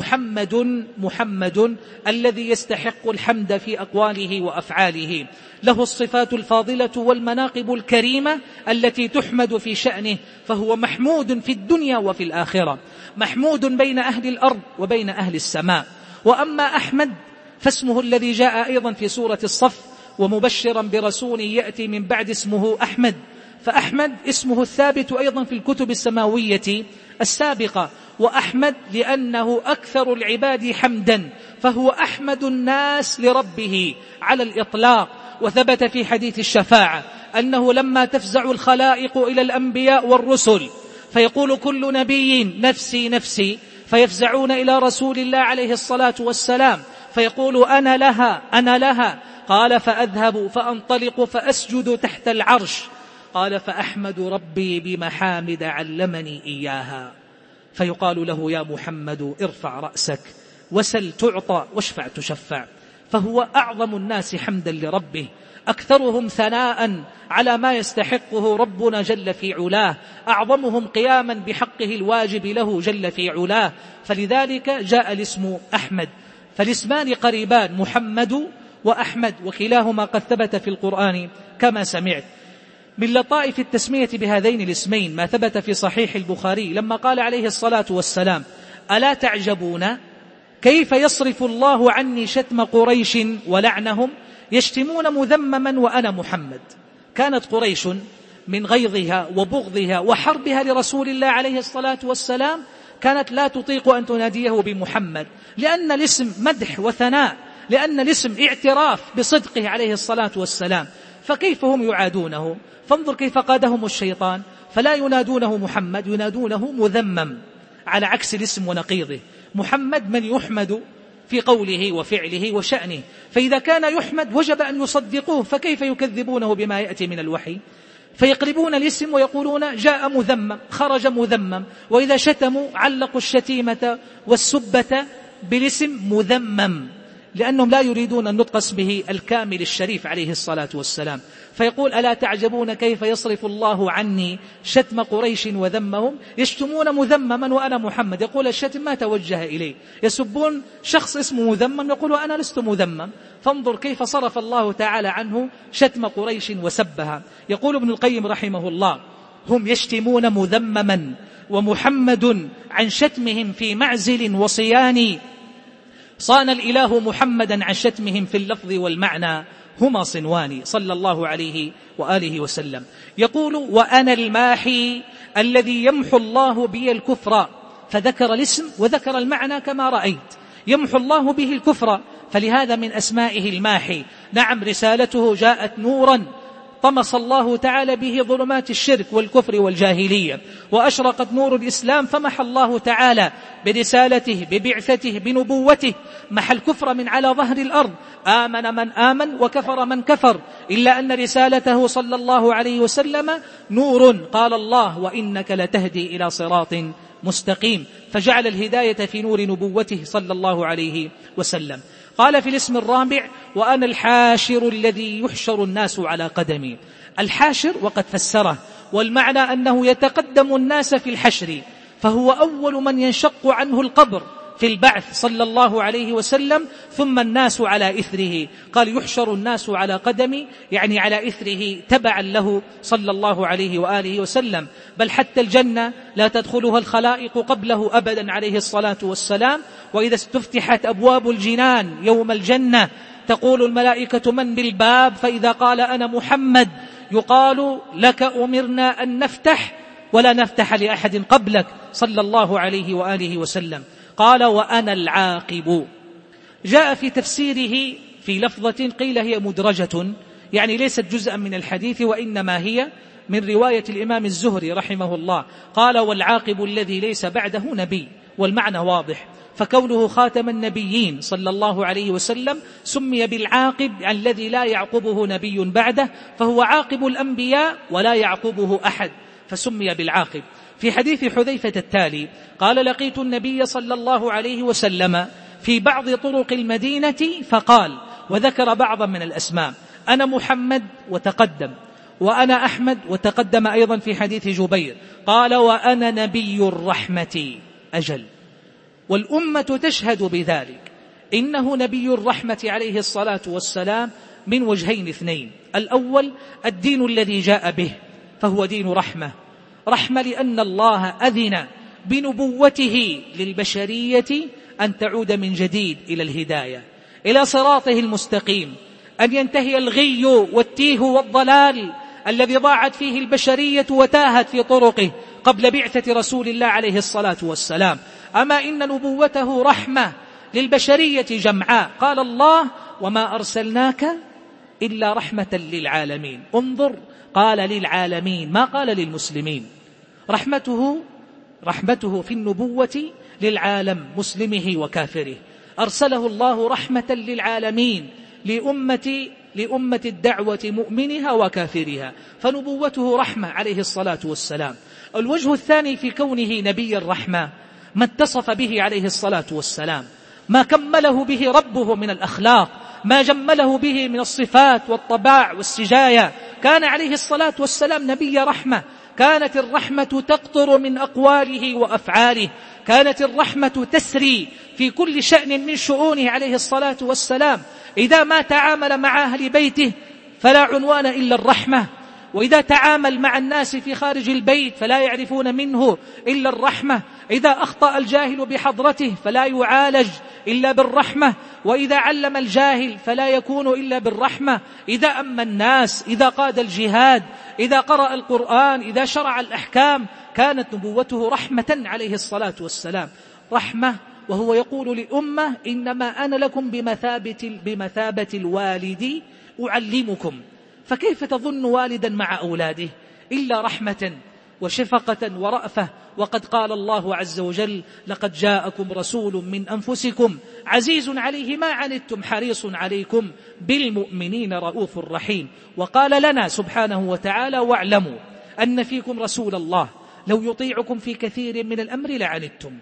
محمد محمد الذي يستحق الحمد في أقواله وأفعاله، له الصفات الفاضلة والمناقب الكريمة التي تحمد في شأنه، فهو محمود في الدنيا وفي الآخرة، محمود بين أهل الأرض وبين أهل السماء. وأما أحمد فاسمه الذي جاء أيضا في سورة الصف ومبشرا برسول يأتي من بعد اسمه أحمد، فأحمد اسمه الثابت أيضا في الكتب السماوية السابقة. وأحمد لأنه أكثر العباد حمدا، فهو أحمد الناس لربه على الإطلاق. وثبت في حديث الشفاعة أنه لما تفزع الخلائق إلى الأنبياء والرسل فيقول كل نبي نفسي نفسي، فيفزعون إلى رسول الله عليه الصلاة والسلام فيقول أنا لها أنا لها، قال فأذهب فأنطلق فأسجد تحت العرش، قال فأحمد ربي بمحامد علمني إياها، فيقال له يا محمد ارفع رأسك وسل تعطى واشفع تشفع. فهو أعظم الناس حمدا لربه، أكثرهم ثناء على ما يستحقه ربنا جل في علاه، أعظمهم قياما بحقه الواجب له جل في علاه. فلذلك جاء الاسم أحمد. فالاسمان قريبان محمد وأحمد، وكلاهما قد ثبت في القرآن كما سمعت. من لطائف التسمية بهذين الاسمين ما ثبت في صحيح البخاري لما قال عليه الصلاة والسلام ألا تعجبون كيف يصرف الله عني شتم قريش ولعنهم، يشتمون مذمما وأنا محمد. كانت قريش من غيظها وبغضها وحربها لرسول الله عليه الصلاة والسلام كانت لا تطيق أن تناديه بمحمد، لأن الاسم مدح وثناء، لأن الاسم اعتراف بصدقه عليه الصلاة والسلام، فكيف هم يعادونه؟ فانظر كيف قادهم الشيطان، فلا ينادونه محمد، ينادونه مذمم، على عكس الاسم ونقيضه. محمد من يحمد في قوله وفعله وشأنه، فإذا كان يحمد وجب أن يصدقوه، فكيف يكذبونه بما يأتي من الوحي؟ فيقلبون الاسم ويقولون جاء مذمم، خرج مذمم، وإذا شتموا علقوا الشتيمة والسبة بالاسم مذمم، لأنهم لا يريدون النطق اسمه الكامل الشريف عليه الصلاة والسلام. فيقول ألا تعجبون كيف يصرف الله عني شتم قريش وذمهم؟ يشتمون مذمما وأنا محمد، يقول الشتم ما توجه إليه، يسبون شخص اسمه مذمم يقول أنا لست مذمم. فانظر كيف صرف الله تعالى عنه شتم قريش وسبها. يقول ابن القيم رحمه الله هم يشتمون مذمما ومحمد عن شتمهم في معزل وصيان، صان الإله محمدا عن شتمهم في اللفظ والمعنى، هما صنوان صلى الله عليه وآله وسلم. يقول وأنا الماحي الذي يمحو الله بي الكفر، فذكر الاسم وذكر المعنى كما رأيت، يمحو الله به الكفر، فلهذا من أسمائه الماحي. نعم رسالته جاءت نورا طمس الله تعالى به ظلمات الشرك والكفر والجاهلية، وأشرقت نور الإسلام فمحى الله تعالى برسالته ببعثته بنبوته محى الكفر من على ظهر الأرض، آمن من آمن وكفر من كفر، إلا أن رسالته صلى الله عليه وسلم نور، قال الله وإنك لتهدي إلى صراط مستقيم، فجعل الهداية في نور نبوته صلى الله عليه وسلم. قال في الاسم الرابع وأنا الحاشر الذي يحشر الناس على قدمي. الحاشر وقد فسره، والمعنى أنه يتقدم الناس في الحشر، فهو أول من ينشق عنه القبر في البعث صلى الله عليه وسلم، ثم الناس على إثره. قال يحشر الناس على قدمي، يعني على إثره تبعا له صلى الله عليه وآله وسلم، بل حتى الجنة لا تدخلها الخلائق قبله أبدا عليه الصلاة والسلام. وإذا استفتحت أبواب الجنان يوم الجنة تقول الملائكة من بالباب؟ فإذا قال أنا محمد يقال لك أمرنا أن نفتح ولا نفتح لأحد قبلك صلى الله عليه وآله وسلم. قال وأنا العاقب. جاء في تفسيره في لفظة قيل هي مدرجة، يعني ليست جزءا من الحديث وإنما هي من رواية الإمام الزهري رحمه الله، قال والعاقب الذي ليس بعده نبي، والمعنى واضح، فكونه خاتم النبيين صلى الله عليه وسلم سمي بالعاقب الذي لا يعقبه نبي بعده، فهو عاقب الأنبياء ولا يعقبه أحد، فسمي بالعاقب. في حديث حذيفة التالي قال لقيت النبي صلى الله عليه وسلم في بعض طرق المدينة فقال، وذكر بعضا من الأسماء، أنا محمد وتقدم، وأنا أحمد وتقدم أيضا في حديث جبير، قال وأنا نبي الرحمة أجل، والأمة تشهد بذلك، إنه نبي الرحمة عليه الصلاة والسلام من وجهين اثنين. الأول الدين الذي جاء به فهو دين رحمة، رحمة لأن الله أذن بنبوته للبشرية أن تعود من جديد إلى الهداية، إلى صراطه المستقيم، أن ينتهي الغي والتيه والضلال الذي ضاعت فيه البشرية وتاهت في طرقه قبل بعثة رسول الله عليه الصلاة والسلام. أما إن نبوته رحمة للبشرية جمعاء، قال الله وما أرسلناك إلا رحمة للعالمين. انظر، قال للعالمين ما قال للمسلمين. رحمته رحمته في النبوة للعالم مسلمه وكافره، أرسله الله رحمة للعالمين لأمة, لأمة الدعوة مؤمنها وكافرها، فنبوته رحمة عليه الصلاة والسلام. الوجه الثاني في كونه نبي الرحمة ما اتصف به عليه الصلاة والسلام، ما كمله به ربه من الأخلاق، ما جمله به من الصفات والطباع والسجايا. كان عليه الصلاة والسلام نبي رحمة، كانت الرحمة تقطر من أقواله وأفعاله، كانت الرحمة تسري في كل شأن من شؤونه عليه الصلاة والسلام. إذا ما تعامل مع أهل بيته فلا عنوان إلا الرحمة، وإذا تعامل مع الناس في خارج البيت فلا يعرفون منه إلا الرحمة، إذا أخطأ الجاهل بحضرته فلا يعالج إلا بالرحمة، وإذا علم الجاهل فلا يكون إلا بالرحمة، إذا أما الناس، إذا قاد الجهاد، إذا قرأ القرآن، إذا شرع الأحكام، كانت نبوته رحمة عليه الصلاة والسلام. رحمة، وهو يقول للأمة إنما أنا لكم بمثابة, بمثابة الوالد أعلمكم. فكيف تظن والدا مع أولاده إلا رحمة؟ وشفقة ورأفة. وقد قال الله عز وجل: لقد جاءكم رسول من أنفسكم عزيز عليه ما عنتم حريص عليكم بالمؤمنين رؤوف رحيم. وقال لنا سبحانه وتعالى: واعلموا أن فيكم رسول الله لو يطيعكم في كثير من الأمر لعنتم.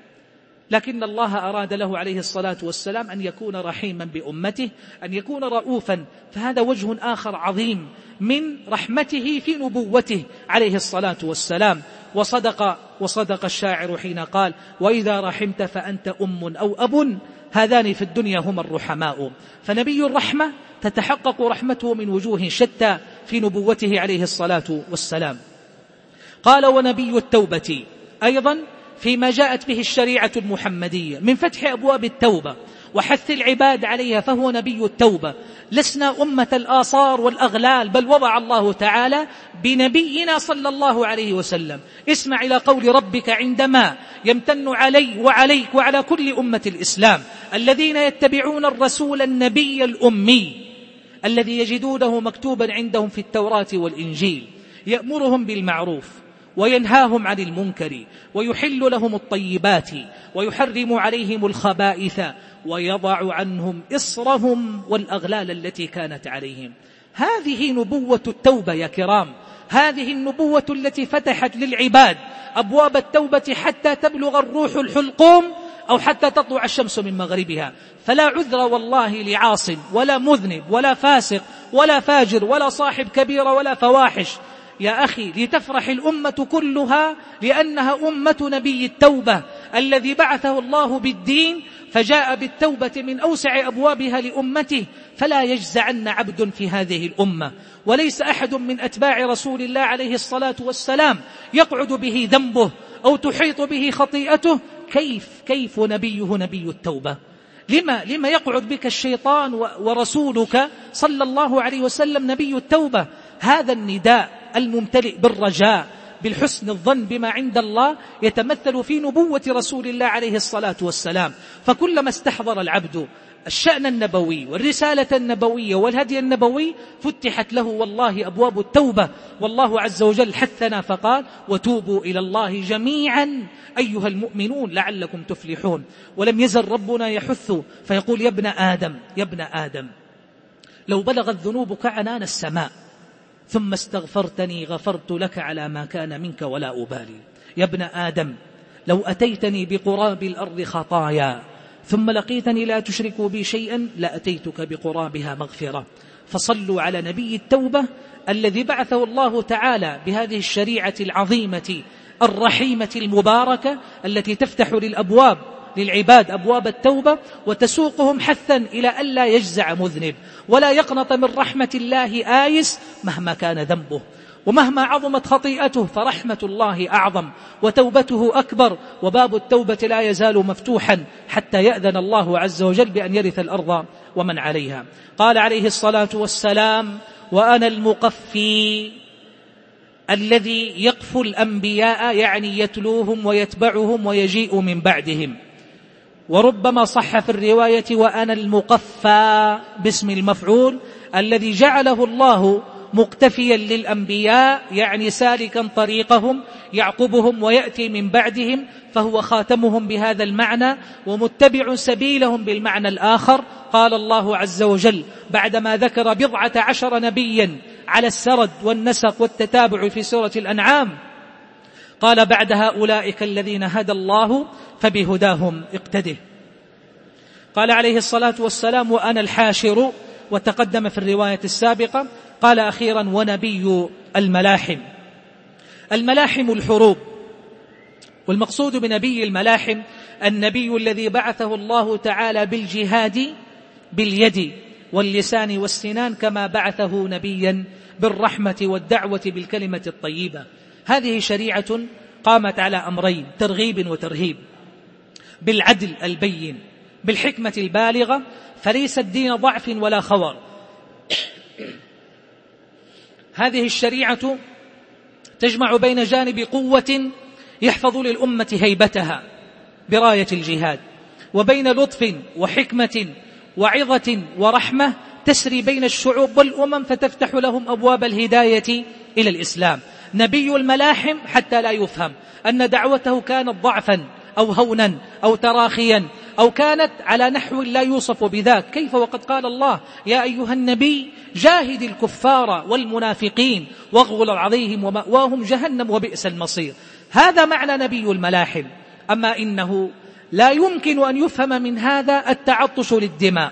لكن الله أراد له عليه الصلاة والسلام أن يكون رحيما بأمته، أن يكون رؤوفا، فهذا وجه آخر عظيم من رحمته في نبوته عليه الصلاة والسلام. وصدق وصدق الشاعر حين قال: وإذا رحمت فأنت أم أو أب، هذان في الدنيا هما الرحماء. فنبي الرحمة تتحقق رحمته من وجوه شتى في نبوته عليه الصلاة والسلام. قال: ونبي التوبة أيضا فيما جاءت به الشريعة المحمدية من فتح أبواب التوبة وحث العباد عليها، فهو نبي التوبة. لسنا أمة الآثار والأغلال، بل وضع الله تعالى بنبينا صلى الله عليه وسلم. اسمع إلى قول ربك عندما يمتن علي وعليك وعلى كل أمة الإسلام: الذين يتبعون الرسول النبي الأمي الذي يجدونه مكتوبا عندهم في التوراة والإنجيل، يأمرهم بالمعروف وينهاهم عن المنكر ويحل لهم الطيبات ويحرم عليهم الخبائث ويضع عنهم إصرهم والأغلال التي كانت عليهم. هذه نبوة التوبة يا كرام، هذه النبوة التي فتحت للعباد أبواب التوبة حتى تبلغ الروح الحلقوم أو حتى تطلع الشمس من مغربها. فلا عذر والله لعاص ولا مذنب ولا فاسق ولا فاجر ولا صاحب كبيرة ولا فواحش يا أخي، لتفرح الأمة كلها لأنها أمة نبي التوبة الذي بعثه الله بالدين، فجاء بالتوبة من أوسع أبوابها لأمته. فلا يجزعن عبد في هذه الأمة، وليس أحد من أتباع رسول الله عليه الصلاة والسلام يقعد به ذنبه أو تحيط به خطيئته. كيف كيف نبيه نبي التوبة؟ لما, لما يقعد بك الشيطان ورسولك صلى الله عليه وسلم نبي التوبة؟ هذا النداء الممتلئ بالرجاء بالحسن الظن بما عند الله يتمثل في نبوة رسول الله عليه الصلاة والسلام. فكلما استحضر العبد الشأن النبوي والرسالة النبوية والهدي النبوي فتحت له والله أبواب التوبة. والله عز وجل حثنا فقال: وتوبوا إلى الله جميعا أيها المؤمنون لعلكم تفلحون. ولم يزل ربنا يحث فيقول: يا ابن آدم يا ابن آدم لو بلغت ذنوبك عنان السماء ثم استغفرتني غفرت لك على ما كان منك ولا أبالي. يا ابن آدم لو أتيتني بقراب الأرض خطايا ثم لقيتني لا تشرك بي شيئا لأتيتك بقرابها مغفرة. فصلوا على نبي التوبة الذي بعثه الله تعالى بهذه الشريعة العظيمة الرحيمة المباركة التي تفتح للأبواب للعباد أبواب التوبة وتسوقهم حثا إلى ألا يجزع مذنب ولا يقنط من رحمة الله آيس مهما كان ذنبه ومهما عظمت خطيئته، فرحمة الله أعظم وتوبته أكبر، وباب التوبة لا يزال مفتوحا حتى يأذن الله عز وجل بأن يرث الأرض ومن عليها. قال عليه الصلاة والسلام: وأنا المقفي الذي يقفو الأنبياء، يعني يتلوهم ويتبعهم ويجيء من بعدهم. وربما صح في الرواية: وأنا المقفى باسم المفعول الذي جعله الله مقتفيا للأنبياء، يعني سالكا طريقهم يعقبهم ويأتي من بعدهم، فهو خاتمهم بهذا المعنى ومتبع سبيلهم بالمعنى الآخر. قال الله عز وجل بعدما ذكر بضعة عشر نبيا على السرد والنسق والتتابع في سورة الأنعام، قال بعد هؤلاء الذين هدى الله فبهداهم اقتده. قال عليه الصلاة والسلام: وأنا الحاشر، وتقدم في الرواية السابقة. قال أخيرا: ونبي الملاحم. الملاحم الحروب، والمقصود بنبي الملاحم النبي الذي بعثه الله تعالى بالجهاد باليد واللسان والسنان، كما بعثه نبيا بالرحمة والدعوة بالكلمة الطيبة. هذه شريعة قامت على أمرين: ترغيب وترهيب، بالعدل البين، بالحكمة البالغة، فليس الدين ضعف ولا خور. هذه الشريعة تجمع بين جانب قوة يحفظ للأمة هيبتها براية الجهاد، وبين لطف وحكمة وعظة ورحمة تسري بين الشعوب والأمم فتفتح لهم أبواب الهداية إلى الإسلام. نبي الملاحم حتى لا يفهم أن دعوته كانت ضعفا أو هونا أو تراخيا أو كانت على نحو لا يوصف بذاك. كيف وقد قال الله يا أيها النبي جاهد الكفار والمنافقين واغلظ عليهم ومأواهم جهنم وبئس المصير. هذا معنى نبي الملاحم. أما إنه لا يمكن أن يفهم من هذا التعطش للدماء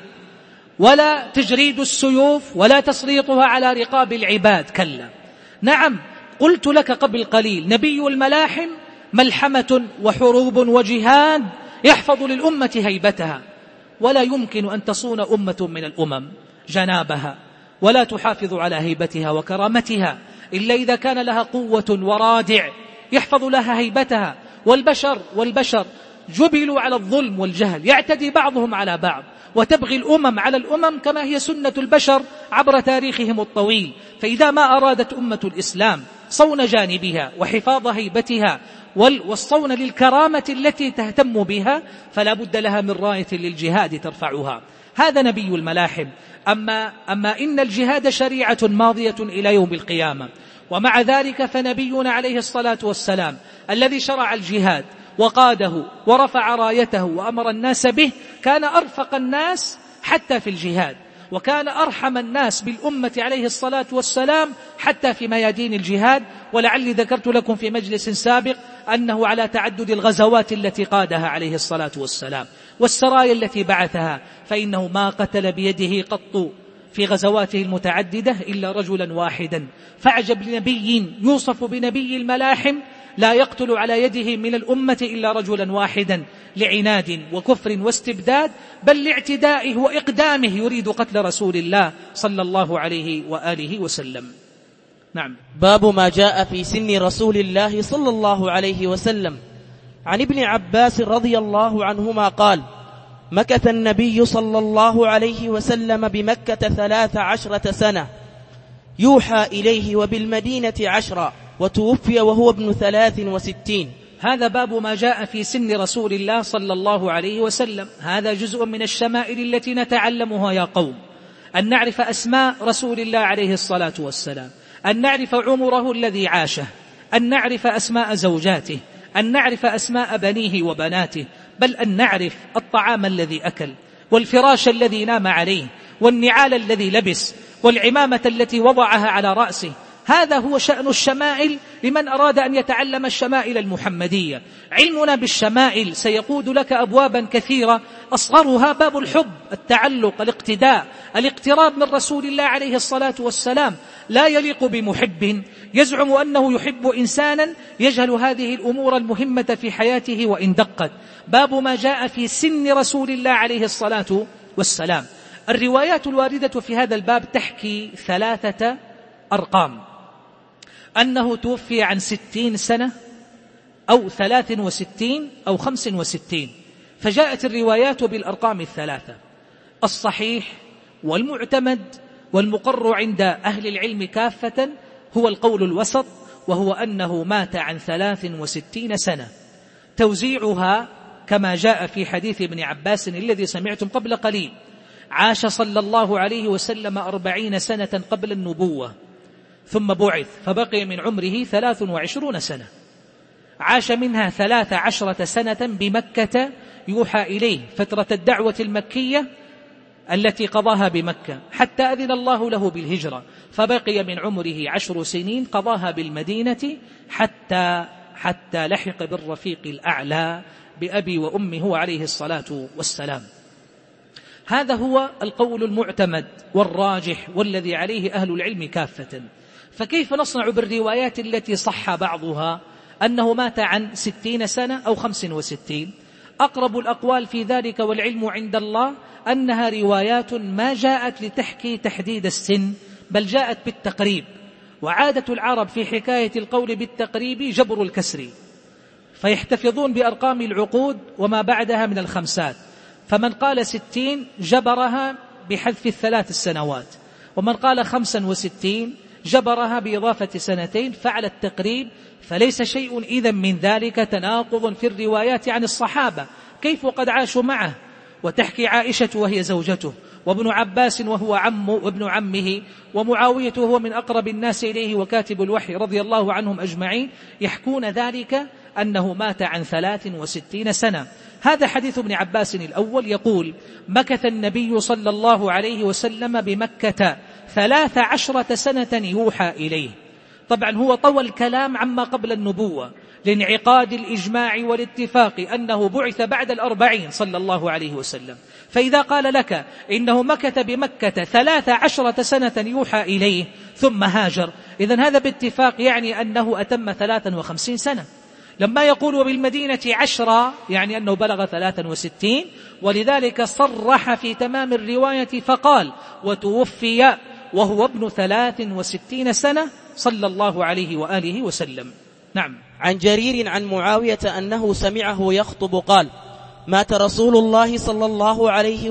ولا تجريد السيوف ولا تسليطها على رقاب العباد، كلا. نعم، قلت لك قبل قليل نبي الملاحم ملحمة وحروب وجهاد يحفظ للأمة هيبتها، ولا يمكن أن تصون أمة من الأمم جنابها ولا تحافظ على هيبتها وكرامتها إلا إذا كان لها قوة ورادع يحفظ لها هيبتها. والبشر والبشر جبلوا على الظلم والجهل، يعتدي بعضهم على بعض وتبغي الأمم على الأمم كما هي سنة البشر عبر تاريخهم الطويل. فإذا ما أرادت أمة الإسلام صون جانبها وحفاظ هيبتها والصون للكرامة التي تهتم بها فلا بد لها من راية للجهاد ترفعها. هذا نبي الملاحم. أما, أما إن الجهاد شريعة ماضية إلى يوم القيامة، ومع ذلك فنبينا عليه الصلاة والسلام الذي شرع الجهاد وقاده ورفع رايته وأمر الناس به كان أرفق الناس حتى في الجهاد، وكان أرحم الناس بالأمة عليه الصلاة والسلام حتى في ميادين الجهاد. ولعلي ذكرت لكم في مجلس سابق أنه على تعدد الغزوات التي قادها عليه الصلاة والسلام والسرايا التي بعثها، فإنه ما قتل بيده قط في غزواته المتعددة إلا رجلا واحدا. فاعجب لنبي يوصف بنبي الملاحم لا يقتل على يده من الأمة إلا رجلا واحدا لعناد وكفر واستبداد، بل لاعتدائه وإقدامه يريد قتل رسول الله صلى الله عليه وآله وسلم. نعم. باب ما جاء في سن رسول الله صلى الله عليه وسلم. عن ابن عباس رضي الله عنهما قال: مكث النبي صلى الله عليه وسلم بمكة ثلاث عشرة سنة يوحى إليه وبالمدينة عشرا، وتوفي وهو ابن ثلاث وستين. هذا باب ما جاء في سن رسول الله صلى الله عليه وسلم. هذا جزء من الشمائل التي نتعلمها يا قوم، أن نعرف أسماء رسول الله عليه الصلاة والسلام، أن نعرف عمره الذي عاشه، أن نعرف أسماء زوجاته، أن نعرف أسماء بنيه وبناته، بل أن نعرف الطعام الذي أكل والفراش الذي نام عليه والنعال الذي لبس والعمامة التي وضعها على رأسه. هذا هو شأن الشمائل لمن أراد أن يتعلم الشمائل المحمدية. علمنا بالشمائل سيقود لك أبوابا كثيرة، أصغرها باب الحب، التعلق، الاقتداء، الاقتراب من رسول الله عليه الصلاة والسلام. لا يليق بمحب يزعم أنه يحب إنسانا يجهل هذه الأمور المهمة في حياته وإن دقت. باب ما جاء في سن رسول الله عليه الصلاة والسلام. الروايات الواردة في هذا الباب تحكي ثلاثة أرقام: أنه توفي عن ستين سنة أو ثلاث وستين أو خمس وستين، فجاءت الروايات بالأرقام الثلاثة. الصحيح والمعتمد والمقر عند أهل العلم كافة هو القول الوسط، وهو أنه مات عن ثلاث وستين سنة. توزيعها كما جاء في حديث ابن عباس الذي سمعتم قبل قليل: عاش صلى الله عليه وسلم أربعين سنة قبل النبوة ثم بعث، فبقي من عمره ثلاث وعشرون سنة. عاش منها ثلاث عشرة سنة بمكة يوحى إليه، فترة الدعوة المكية التي قضاها بمكة حتى أذن الله له بالهجرة، فبقي من عمره عشر سنين قضاها بالمدينة حتى حتى لحق بالرفيق الأعلى بأبي وأمه هو عليه الصلاة والسلام. هذا هو القول المعتمد والراجح والذي عليه أهل العلم كافة. فكيف نصنع بالروايات التي صح بعضها أنه مات عن ستين سنة أو خمس وستين؟ أقرب الأقوال في ذلك والعلم عند الله أنها روايات ما جاءت لتحكي تحديد السن، بل جاءت بالتقريب. وعادة العرب في حكاية القول بالتقريب جبر الكسر، فيحتفظون بأرقام العقود وما بعدها من الخمسات. فمن قال ستين جبرها بحذف الثلاث السنوات، ومن قال خمسا وستين جبرها بإضافة سنتين، فعل التقريب. فليس شيء إذن من ذلك تناقض في الروايات عن الصحابة، كيف قد عاشوا معه وتحكي عائشة وهي زوجته، وابن عباس وهو عم وابن عمه، ومعاوية وهو من أقرب الناس إليه وكاتب الوحي رضي الله عنهم أجمعين، يحكون ذلك أنه مات عن ثلاث وستين سنة. هذا حديث ابن عباس الأول، يقول: مكث النبي صلى الله عليه وسلم بمكة ثلاث عشرة سنة يوحى إليه. طبعا هو طوى الكلام عما قبل النبوة لانعقاد الإجماع والاتفاق أنه بعث بعد الأربعين صلى الله عليه وسلم. فإذا قال لك إنه مكث بمكة ثلاث عشرة سنة يوحى إليه ثم هاجر، إذن هذا باتفاق يعني أنه أتم ثلاثا وخمسين سنة. لما يقول وبالمدينة عشرة يعني أنه بلغ ثلاثا وستين، ولذلك صرح في تمام الرواية فقال: وتوفي وهو ابن ثلاث وستين سنة صلى الله عليه وآله وسلم. نعم. عن جرير عن معاوية أنه سمعه يخطب قال: مات رسول الله صلى الله عليه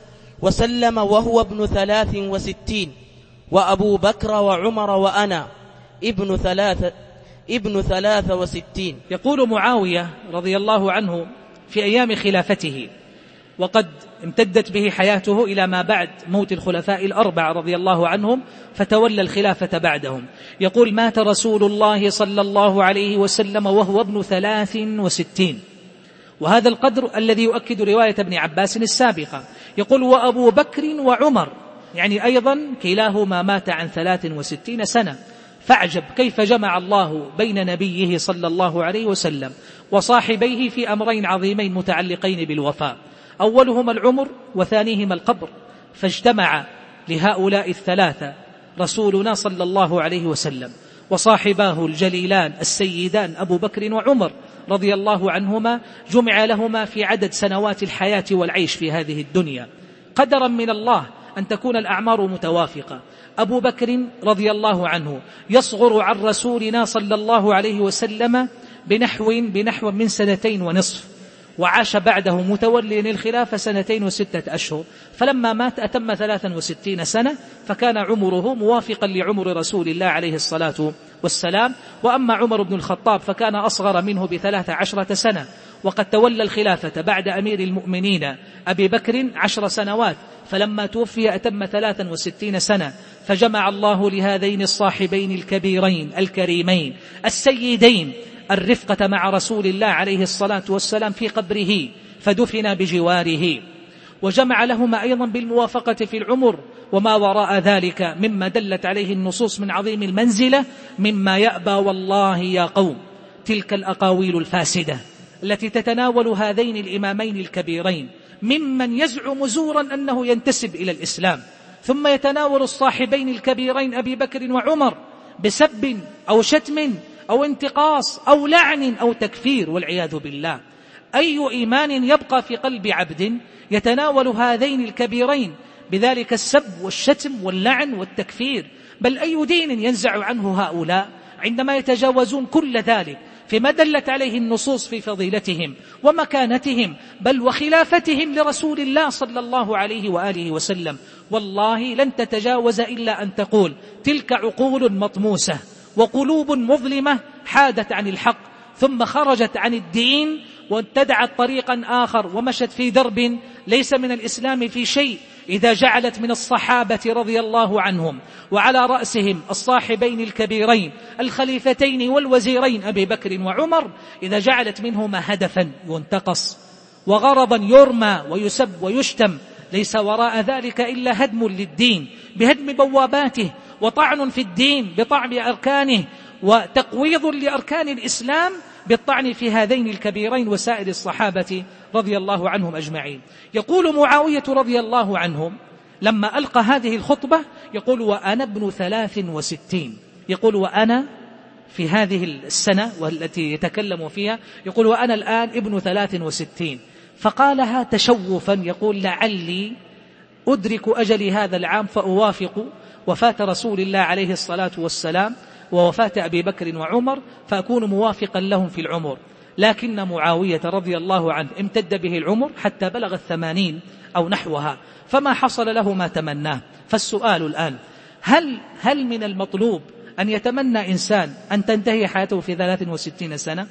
وسلم وهو ابن ثلاث وستين، وأبو بكر وعمر وأنا ابن ثلاث ابن ثلاث وستين. يقول معاوية رضي الله عنه في أيام خلافته، وقد امتدت به حياته إلى ما بعد موت الخلفاء الأربعة رضي الله عنهم، فتولى الخلافة بعدهم. يقول: مات رسول الله صلى الله عليه وسلم وهو ابن ثلاث وستين، وهذا القدر الذي يؤكد رواية ابن عباس السابقة. يقول: وأبو بكر وعمر، يعني أيضا كلاهما مات عن ثلاث وستين سنة. فاعجب كيف جمع الله بين نبيه صلى الله عليه وسلم وصاحبيه في أمرين عظيمين متعلقين بالوفاء، أولهما العمر وثانيهما القبر، فاجتمع لهؤلاء الثلاثة رسولنا صلى الله عليه وسلم وصاحباه الجليلان السيدان أبو بكر وعمر رضي الله عنهما، جمع لهما في عدد سنوات الحياة والعيش في هذه الدنيا. قدرا من الله أن تكون الأعمار متوافقة. أبو بكر رضي الله عنه يصغر عن رسولنا صلى الله عليه وسلم بنحو بنحو من سنتين ونصف، وعاش بعده متوليا الخلافة سنتين وستة أشهر، فلما مات أتم ثلاثا وستين سنة، فكان عمره موافقا لعمر رسول الله عليه الصلاة والسلام. وأما عمر بن الخطاب فكان أصغر منه بثلاث عشرة سنة، وقد تولى الخلافة بعد أمير المؤمنين أبي بكر عشر سنوات، فلما توفي أتم ثلاثا وستين سنة. فجمع الله لهذين الصاحبين الكبيرين الكريمين السيدين الرفقة مع رسول الله عليه الصلاة والسلام في قبره، فدفن بجواره، وجمع لهما أيضا بالموافقة في العمر وما وراء ذلك مما دلت عليه النصوص من عظيم المنزلة، مما يأبى والله يا قوم تلك الأقاويل الفاسدة التي تتناول هذين الإمامين الكبيرين ممن يزعم زورا أنه ينتسب إلى الإسلام، ثم يتناول الصاحبين الكبيرين أبي بكر وعمر بسب أو شتم أو انتقاص أو لعن أو تكفير والعياذ بالله. أي إيمان يبقى في قلب عبد يتناول هذين الكبيرين بذلك السب والشتم واللعن والتكفير؟ بل أي دين ينزع عنه هؤلاء عندما يتجاوزون كل ذلك فيما دلت عليه النصوص في فضيلتهم ومكانتهم بل وخلافتهم لرسول الله صلى الله عليه وآله وسلم؟ والله لن تتجاوز إلا أن تقول تلك عقول مطموسة وقلوب مظلمة حادت عن الحق ثم خرجت عن الدين واتبعت طريقا آخر ومشت في درب ليس من الإسلام في شيء، إذا جعلت من الصحابة رضي الله عنهم وعلى رأسهم الصاحبين الكبيرين الخليفتين والوزيرين أبي بكر وعمر، إذا جعلت منهما هدفا ينتقص وغرضا يرمى ويسب ويشتم، ليس وراء ذلك إلا هدم للدين بهدم بواباته وطعن في الدين بطعن أركانه وتقويض لأركان الإسلام بالطعن في هذين الكبيرين وسائر الصحابة رضي الله عنهم أجمعين. يقول معاوية رضي الله عنهم لما ألقى هذه الخطبة، يقول وأنا ابن ثلاث وستين، يقول وأنا في هذه السنة والتي يتكلم فيها، يقول وأنا الآن ابن ثلاث وستين، فقالها تشوفا، يقول لعلي أدرك أجلي هذا العام فأوافق وفاة رسول الله عليه الصلاة والسلام ووفاة أبي بكر وعمر فأكون موافقا لهم في العمر. لكن معاوية رضي الله عنه امتد به العمر حتى بلغ الثمانين أو نحوها، فما حصل له ما تمناه. فالسؤال الآن، هل, هل من المطلوب أن يتمنى إنسان أن تنتهي حياته في ثلاث وستين سنة؟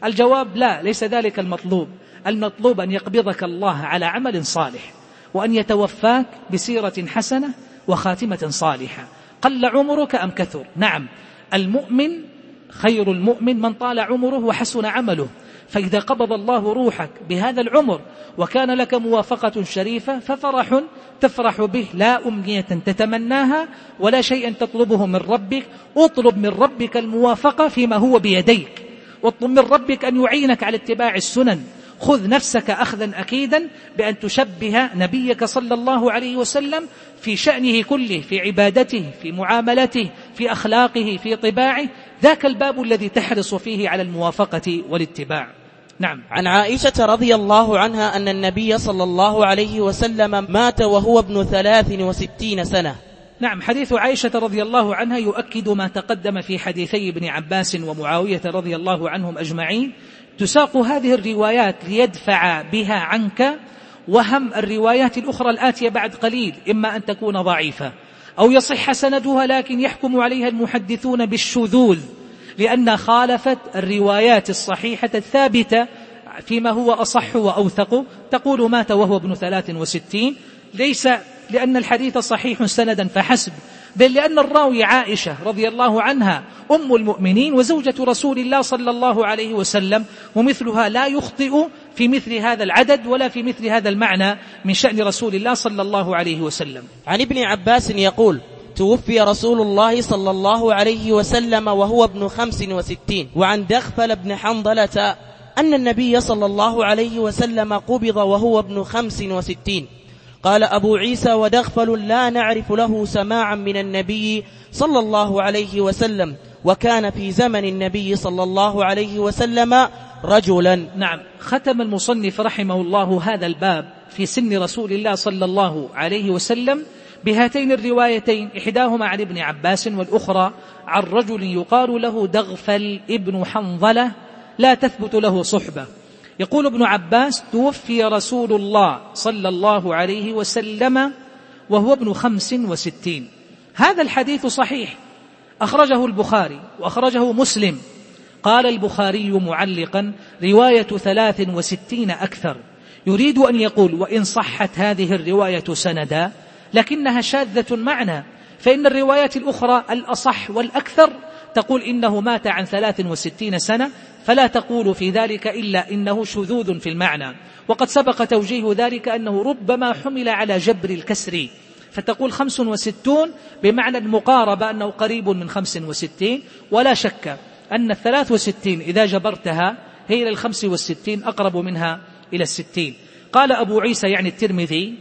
الجواب لا، ليس ذلك المطلوب. المطلوب أن يقبضك الله على عمل صالح، وأن يتوفاك بسيرة حسنة وخاتمة صالحة. قل عمرك أم كثر؟ نعم، المؤمن خير المؤمن من طال عمره وحسن عمله. فإذا قبض الله روحك بهذا العمر وكان لك موافقة شريفة ففرح تفرح به، لا أمنية تتمناها ولا شيئا تطلبه من ربك. اطلب من ربك الموافقة فيما هو بيديك، واطلب من ربك أن يعينك على اتباع السنن. خذ نفسك أخذا أكيدا بأن تشبه نبيك صلى الله عليه وسلم في شأنه كله، في عبادته، في معاملته، في أخلاقه، في طباعه. ذاك الباب الذي تحرص فيه على الموافقة والاتباع. نعم. عن عائشة رضي الله عنها أن النبي صلى الله عليه وسلم مات وهو ابن ثلاث وستين سنة. نعم، حديث عائشة رضي الله عنها يؤكد ما تقدم في حديثي ابن عباس ومعاوية رضي الله عنهم أجمعين. تساق هذه الروايات ليدفع بها عنك وهم الروايات الأخرى الآتية بعد قليل، إما أن تكون ضعيفة أو يصح سندها لكن يحكم عليها المحدثون بالشذوذ، لأن خالفت الروايات الصحيحة الثابتة فيما هو أصح وأوثق. تقول مات وهو ابن ثلاث وستين، ليس لأن الحديث صحيح سندا فحسب، بل لأن الراوي عائشة رضي الله عنها أم المؤمنين وزوجة رسول الله صلى الله عليه وسلم، ومثلها لا يخطئ في مثل هذا العدد ولا في مثل هذا المعنى من شأن رسول الله صلى الله عليه وسلم. عن ابن عباس يقول: توفي رسول الله صلى الله عليه وسلم وهو ابن خمس وستين. وعن دغفل بن حنظلة أن النبي صلى الله عليه وسلم قبض وهو ابن خمس وستين. قال أبو عيسى: ودغفل لا نعرف له سماعا من النبي صلى الله عليه وسلم، وكان في زمن النبي صلى الله عليه وسلم رجلا. نعم، ختم المصنف رحمه الله هذا الباب في سن رسول الله صلى الله عليه وسلم بهاتين الروايتين، إحداهما عن ابن عباس والأخرى عن رجل يقال له دغفل ابن حنظلة لا تثبت له صحبة. يقول ابن عباس: توفي رسول الله صلى الله عليه وسلم وهو ابن خمس وستين. هذا الحديث صحيح، أخرجه البخاري وأخرجه مسلم. قال البخاري معلقا: رواية ثلاث وستين أكثر. يريد أن يقول: وإن صحت هذه الرواية سندا لكنها شاذة معنى، فإن الروايات الأخرى الأصح والأكثر تقول إنه مات عن ثلاث وستين سنة، فلا تقول في ذلك إلا إنه شذوذ في المعنى. وقد سبق توجيه ذلك أنه ربما حمل على جبر الكسر، فتقول خمس وستون بمعنى المقاربة، أنه قريب من خمس وستين. ولا شك أن الثلاث وستين إذا جبرتها هي إلى الخمس والستين، أقرب منها إلى الستين. قال أبو عيسى يعني الترمذي،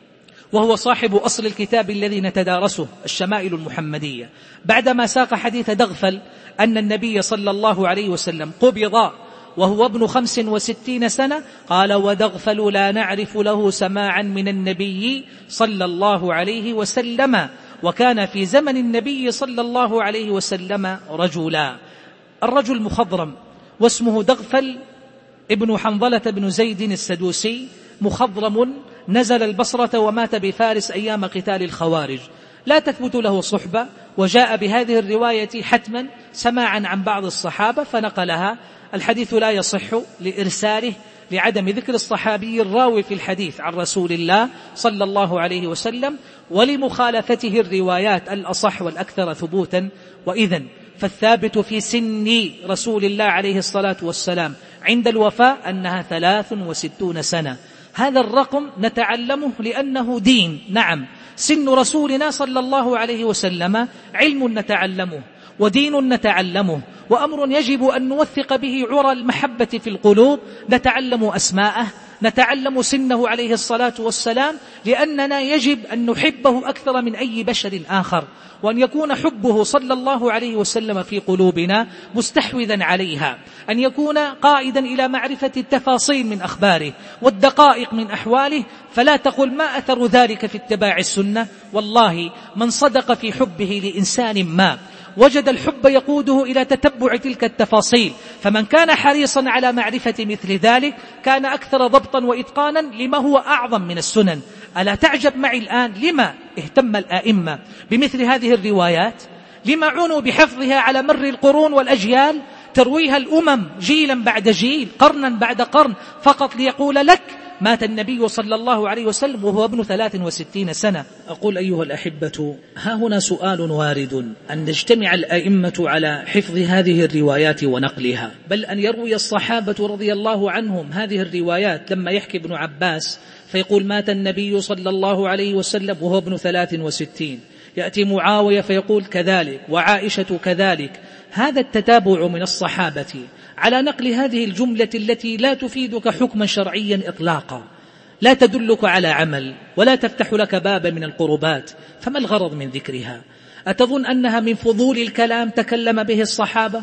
وهو صاحب أصل الكتاب الذي نتدارسه الشمائل المحمدية، بعدما ساق حديث دغفل أن النبي صلى الله عليه وسلم قبض وهو ابن خمس وستين سنة، قال: ودغفل لا نعرف له سماعا من النبي صلى الله عليه وسلم، وكان في زمن النبي صلى الله عليه وسلم رجلا. الرجل مخضرم واسمه دغفل ابن حنظلة بن زيد السدوسي، مخضرم، نزل البصرة ومات بفارس أيام قتال الخوارج. لا تثبت له صحبة، وجاء بهذه الرواية حتما سماعا عن بعض الصحابة فنقلها. الحديث لا يصح لإرساله، لعدم ذكر الصحابي الراوي في الحديث عن رسول الله صلى الله عليه وسلم، ولمخالفته الروايات الأصح والأكثر ثبوتا. وإذن فالثابت في سن رسول الله عليه الصلاة والسلام عند الوفاة أنها ثلاث وستون سنة. هذا الرقم نتعلمه لأنه دين. نعم، سن رسولنا صلى الله عليه وسلم علم نتعلمه ودين نتعلمه، وأمر يجب أن نوثق به عرى المحبة في القلوب. نتعلم أسماءه، نتعلم سنه عليه الصلاة والسلام، لأننا يجب أن نحبه أكثر من أي بشر آخر، وأن يكون حبه صلى الله عليه وسلم في قلوبنا مستحوذا عليها، أن يكون قائدا إلى معرفة التفاصيل من أخباره والدقائق من أحواله. فلا تقل ما أثر ذلك في اتباع السنة. والله من صدق في حبه لإنسان ما وجد الحب يقوده إلى تتبع تلك التفاصيل، فمن كان حريصا على معرفة مثل ذلك كان أكثر ضبطا وإتقانا لما هو أعظم من السنن. ألا تعجب معي الآن لما اهتم الآئمة بمثل هذه الروايات؟ لما عنوا بحفظها على مر القرون والأجيال؟ ترويها الأمم جيلا بعد جيل، قرنا بعد قرن، فقط ليقول لك مات النبي صلى الله عليه وسلم وهو ابن ثلاث وستين سنة. أقول أيها الأحبة، ها هنا سؤال وارد، أن نجتمع الأئمة على حفظ هذه الروايات ونقلها، بل أن يروي الصحابة رضي الله عنهم هذه الروايات. لما يحكي ابن عباس فيقول مات النبي صلى الله عليه وسلم وهو ابن ثلاث وستين، يأتي معاوية فيقول كذلك، وعائشة كذلك. هذا التتابع من الصحابة على نقل هذه الجملة التي لا تفيدك حكما شرعيا إطلاقا، لا تدلك على عمل ولا تفتح لك بابا من القربات، فما الغرض من ذكرها؟ أتظن أنها من فضول الكلام تكلم به الصحابة؟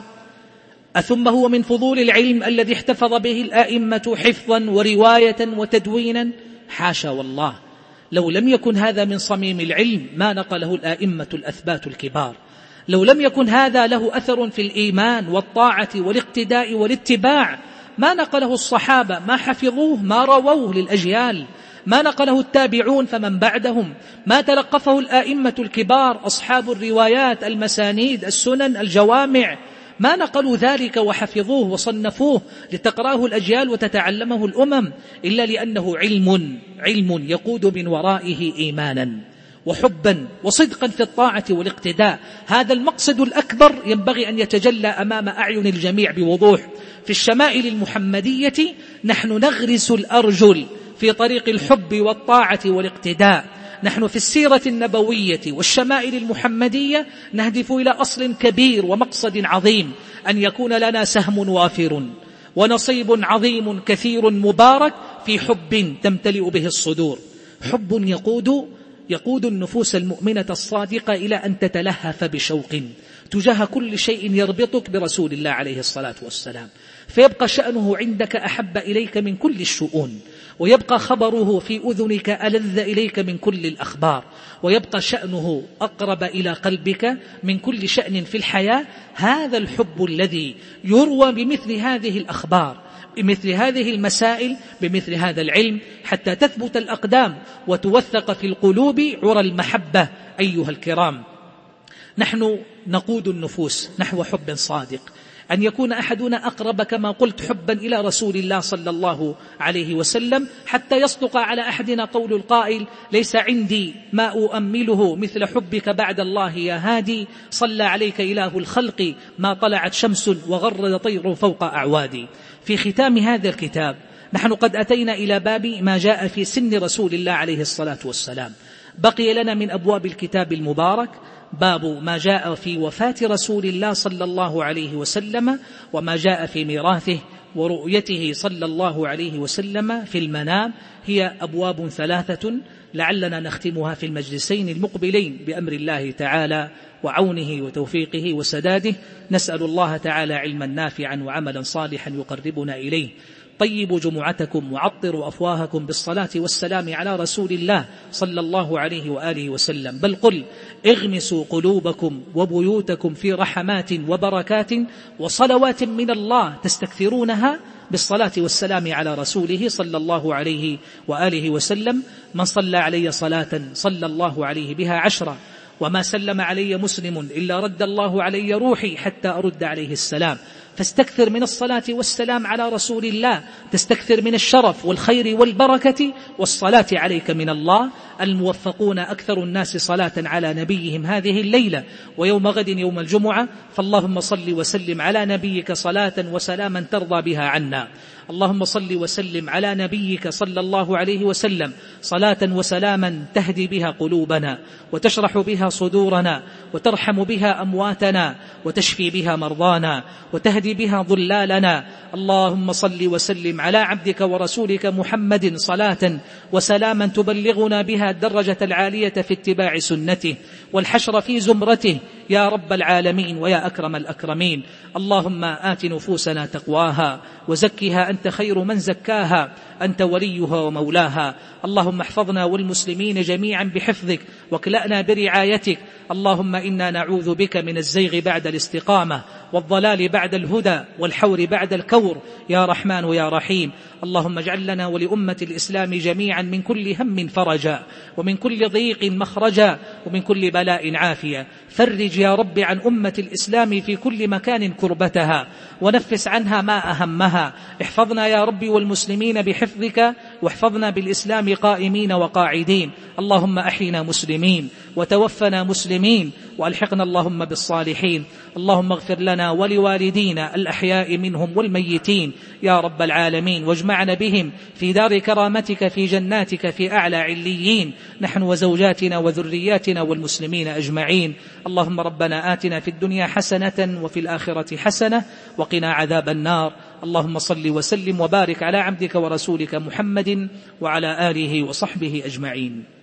أثم هو من فضول العلم الذي احتفظ به الآئمة حفظا ورواية وتدوينا؟ حاشا والله، لو لم يكن هذا من صميم العلم ما نقله الآئمة الأثبات الكبار، لو لم يكن هذا له أثر في الإيمان والطاعة والاقتداء والاتباع ما نقله الصحابة، ما حفظوه، ما رووه للأجيال، ما نقله التابعون فمن بعدهم، ما تلقفه الآئمة الكبار أصحاب الروايات المسانيد السنن الجوامع، ما نقلوا ذلك وحفظوه وصنفوه لتقرأه الأجيال وتتعلمه الأمم، إلا لأنه علم علم يقود من ورائه إيمانا وحبا وصدقا في الطاعة والاقتداء. هذا المقصد الأكبر ينبغي أن يتجلى أمام أعين الجميع بوضوح. في الشمائل المحمدية نحن نغرس الأرجل في طريق الحب والطاعة والاقتداء. نحن في السيرة النبوية والشمائل المحمدية نهدف إلى أصل كبير ومقصد عظيم، أن يكون لنا سهم وافر ونصيب عظيم كثير مبارك في حب تمتلئ به الصدور، حب يقود يقود النفوس المؤمنة الصادقة إلى أن تتلهف بشوق تجاه كل شيء يربطك برسول الله عليه الصلاة والسلام، فيبقى شأنه عندك أحب إليك من كل الشؤون، ويبقى خبره في أذنك ألذ إليك من كل الأخبار، ويبقى شأنه أقرب إلى قلبك من كل شأن في الحياة. هذا الحب الذي يروى بمثل هذه الأخبار، بمثل هذه المسائل، بمثل هذا العلم، حتى تثبت الأقدام وتوثق في القلوب عرى المحبة. أيها الكرام، نحن نقود النفوس نحو حب صادق، أن يكون أحدنا أقرب كما قلت حبا إلى رسول الله صلى الله عليه وسلم، حتى يصدق على أحدنا قول القائل ليس عندي ما أؤمله مثل حبك بعد الله يا هادي، صلى عليك إله الخلق ما طلعت شمس وغرد طير فوق أعوادي. في ختام هذا الكتاب نحن قد أتينا إلى باب ما جاء في سن رسول الله عليه الصلاة والسلام. بقي لنا من أبواب الكتاب المبارك باب ما جاء في وفاة رسول الله صلى الله عليه وسلم، وما جاء في ميراثه ورؤيته صلى الله عليه وسلم في المنام. هي أبواب ثلاثة لعلنا نختمها في المجلسين المقبلين بأمر الله تعالى وعونه وتوفيقه وسداده. نسأل الله تعالى علما نافعا وعملا صالحا يقربنا إليه. طيبوا جمعتكم وعطروا أفواهكم بالصلاة والسلام على رسول الله صلى الله عليه وآله وسلم، بل قل اغمسوا قلوبكم وبيوتكم في رحمات وبركات وصلوات من الله تستكثرونها بالصلاة والسلام على رسوله صلى الله عليه وآله وسلم. من صلى علي صلاة صلى الله عليه بها عشرة، وما سلم علي مسلم إلا رد الله علي روحي حتى أرد عليه السلام. فاستكثر من الصلاة والسلام على رسول الله، تستكثر من الشرف والخير والبركة والصلاة عليك من الله. الموفقون أكثر الناس صلاة على نبيهم هذه الليلة ويوم غد يوم الجمعة، فاللهم صل وسلم على نبيك صلاة وسلاما ترضى بها عنا. اللهم صل وسلم على نبيك صلى الله عليه وسلم صلاة وسلاما تهدي بها قلوبنا وتشرح بها صدورنا وترحم بها أمواتنا وتشفي بها مرضانا وتهدي بها ضلالنا. اللهم صل وسلم على عبدك ورسولك محمد صلاة وسلاما تبلغنا بها الدرجة العالية في اتباع سنته والحشر في زمرته يا رب العالمين ويا أكرم الأكرمين. اللهم آت نفوسنا تقواها وزكها أنت خير من زكاها، أنت وليها ومولاها. اللهم احفظنا والمسلمين جميعا بحفظك واكلأنا برعايتك. اللهم إنا نعوذ بك من الزيغ بعد الاستقامة والضلال بعد الهدى والحور بعد الكور يا رحمن ويا رحيم. اللهم اجعل لنا ولأمة الإسلام جميعا من كل هم فرجا ومن كل ضيق مخرجا ومن كل بلاء عافية. فرج فرج يا رب عن أمة الإسلام في كل مكان كربتها، ونفس عنها ما أهمها. احفظنا يا رب والمسلمين بحفظك، واحفظنا بالإسلام قائمين وقاعدين. اللهم أحينا مسلمين وتوفنا مسلمين، وألحقنا اللهم بالصالحين. اللهم اغفر لنا ولوالدينا الأحياء منهم والميتين يا رب العالمين، واجمعنا بهم في دار كرامتك في جناتك في أعلى عليين، نحن وزوجاتنا وذرياتنا والمسلمين أجمعين. اللهم ربنا آتنا في الدنيا حسنة وفي الآخرة حسنة وقنا عذاب النار. اللهم صل وسلم وبارك على عبدك ورسولك محمد وعلى آله وصحبه أجمعين.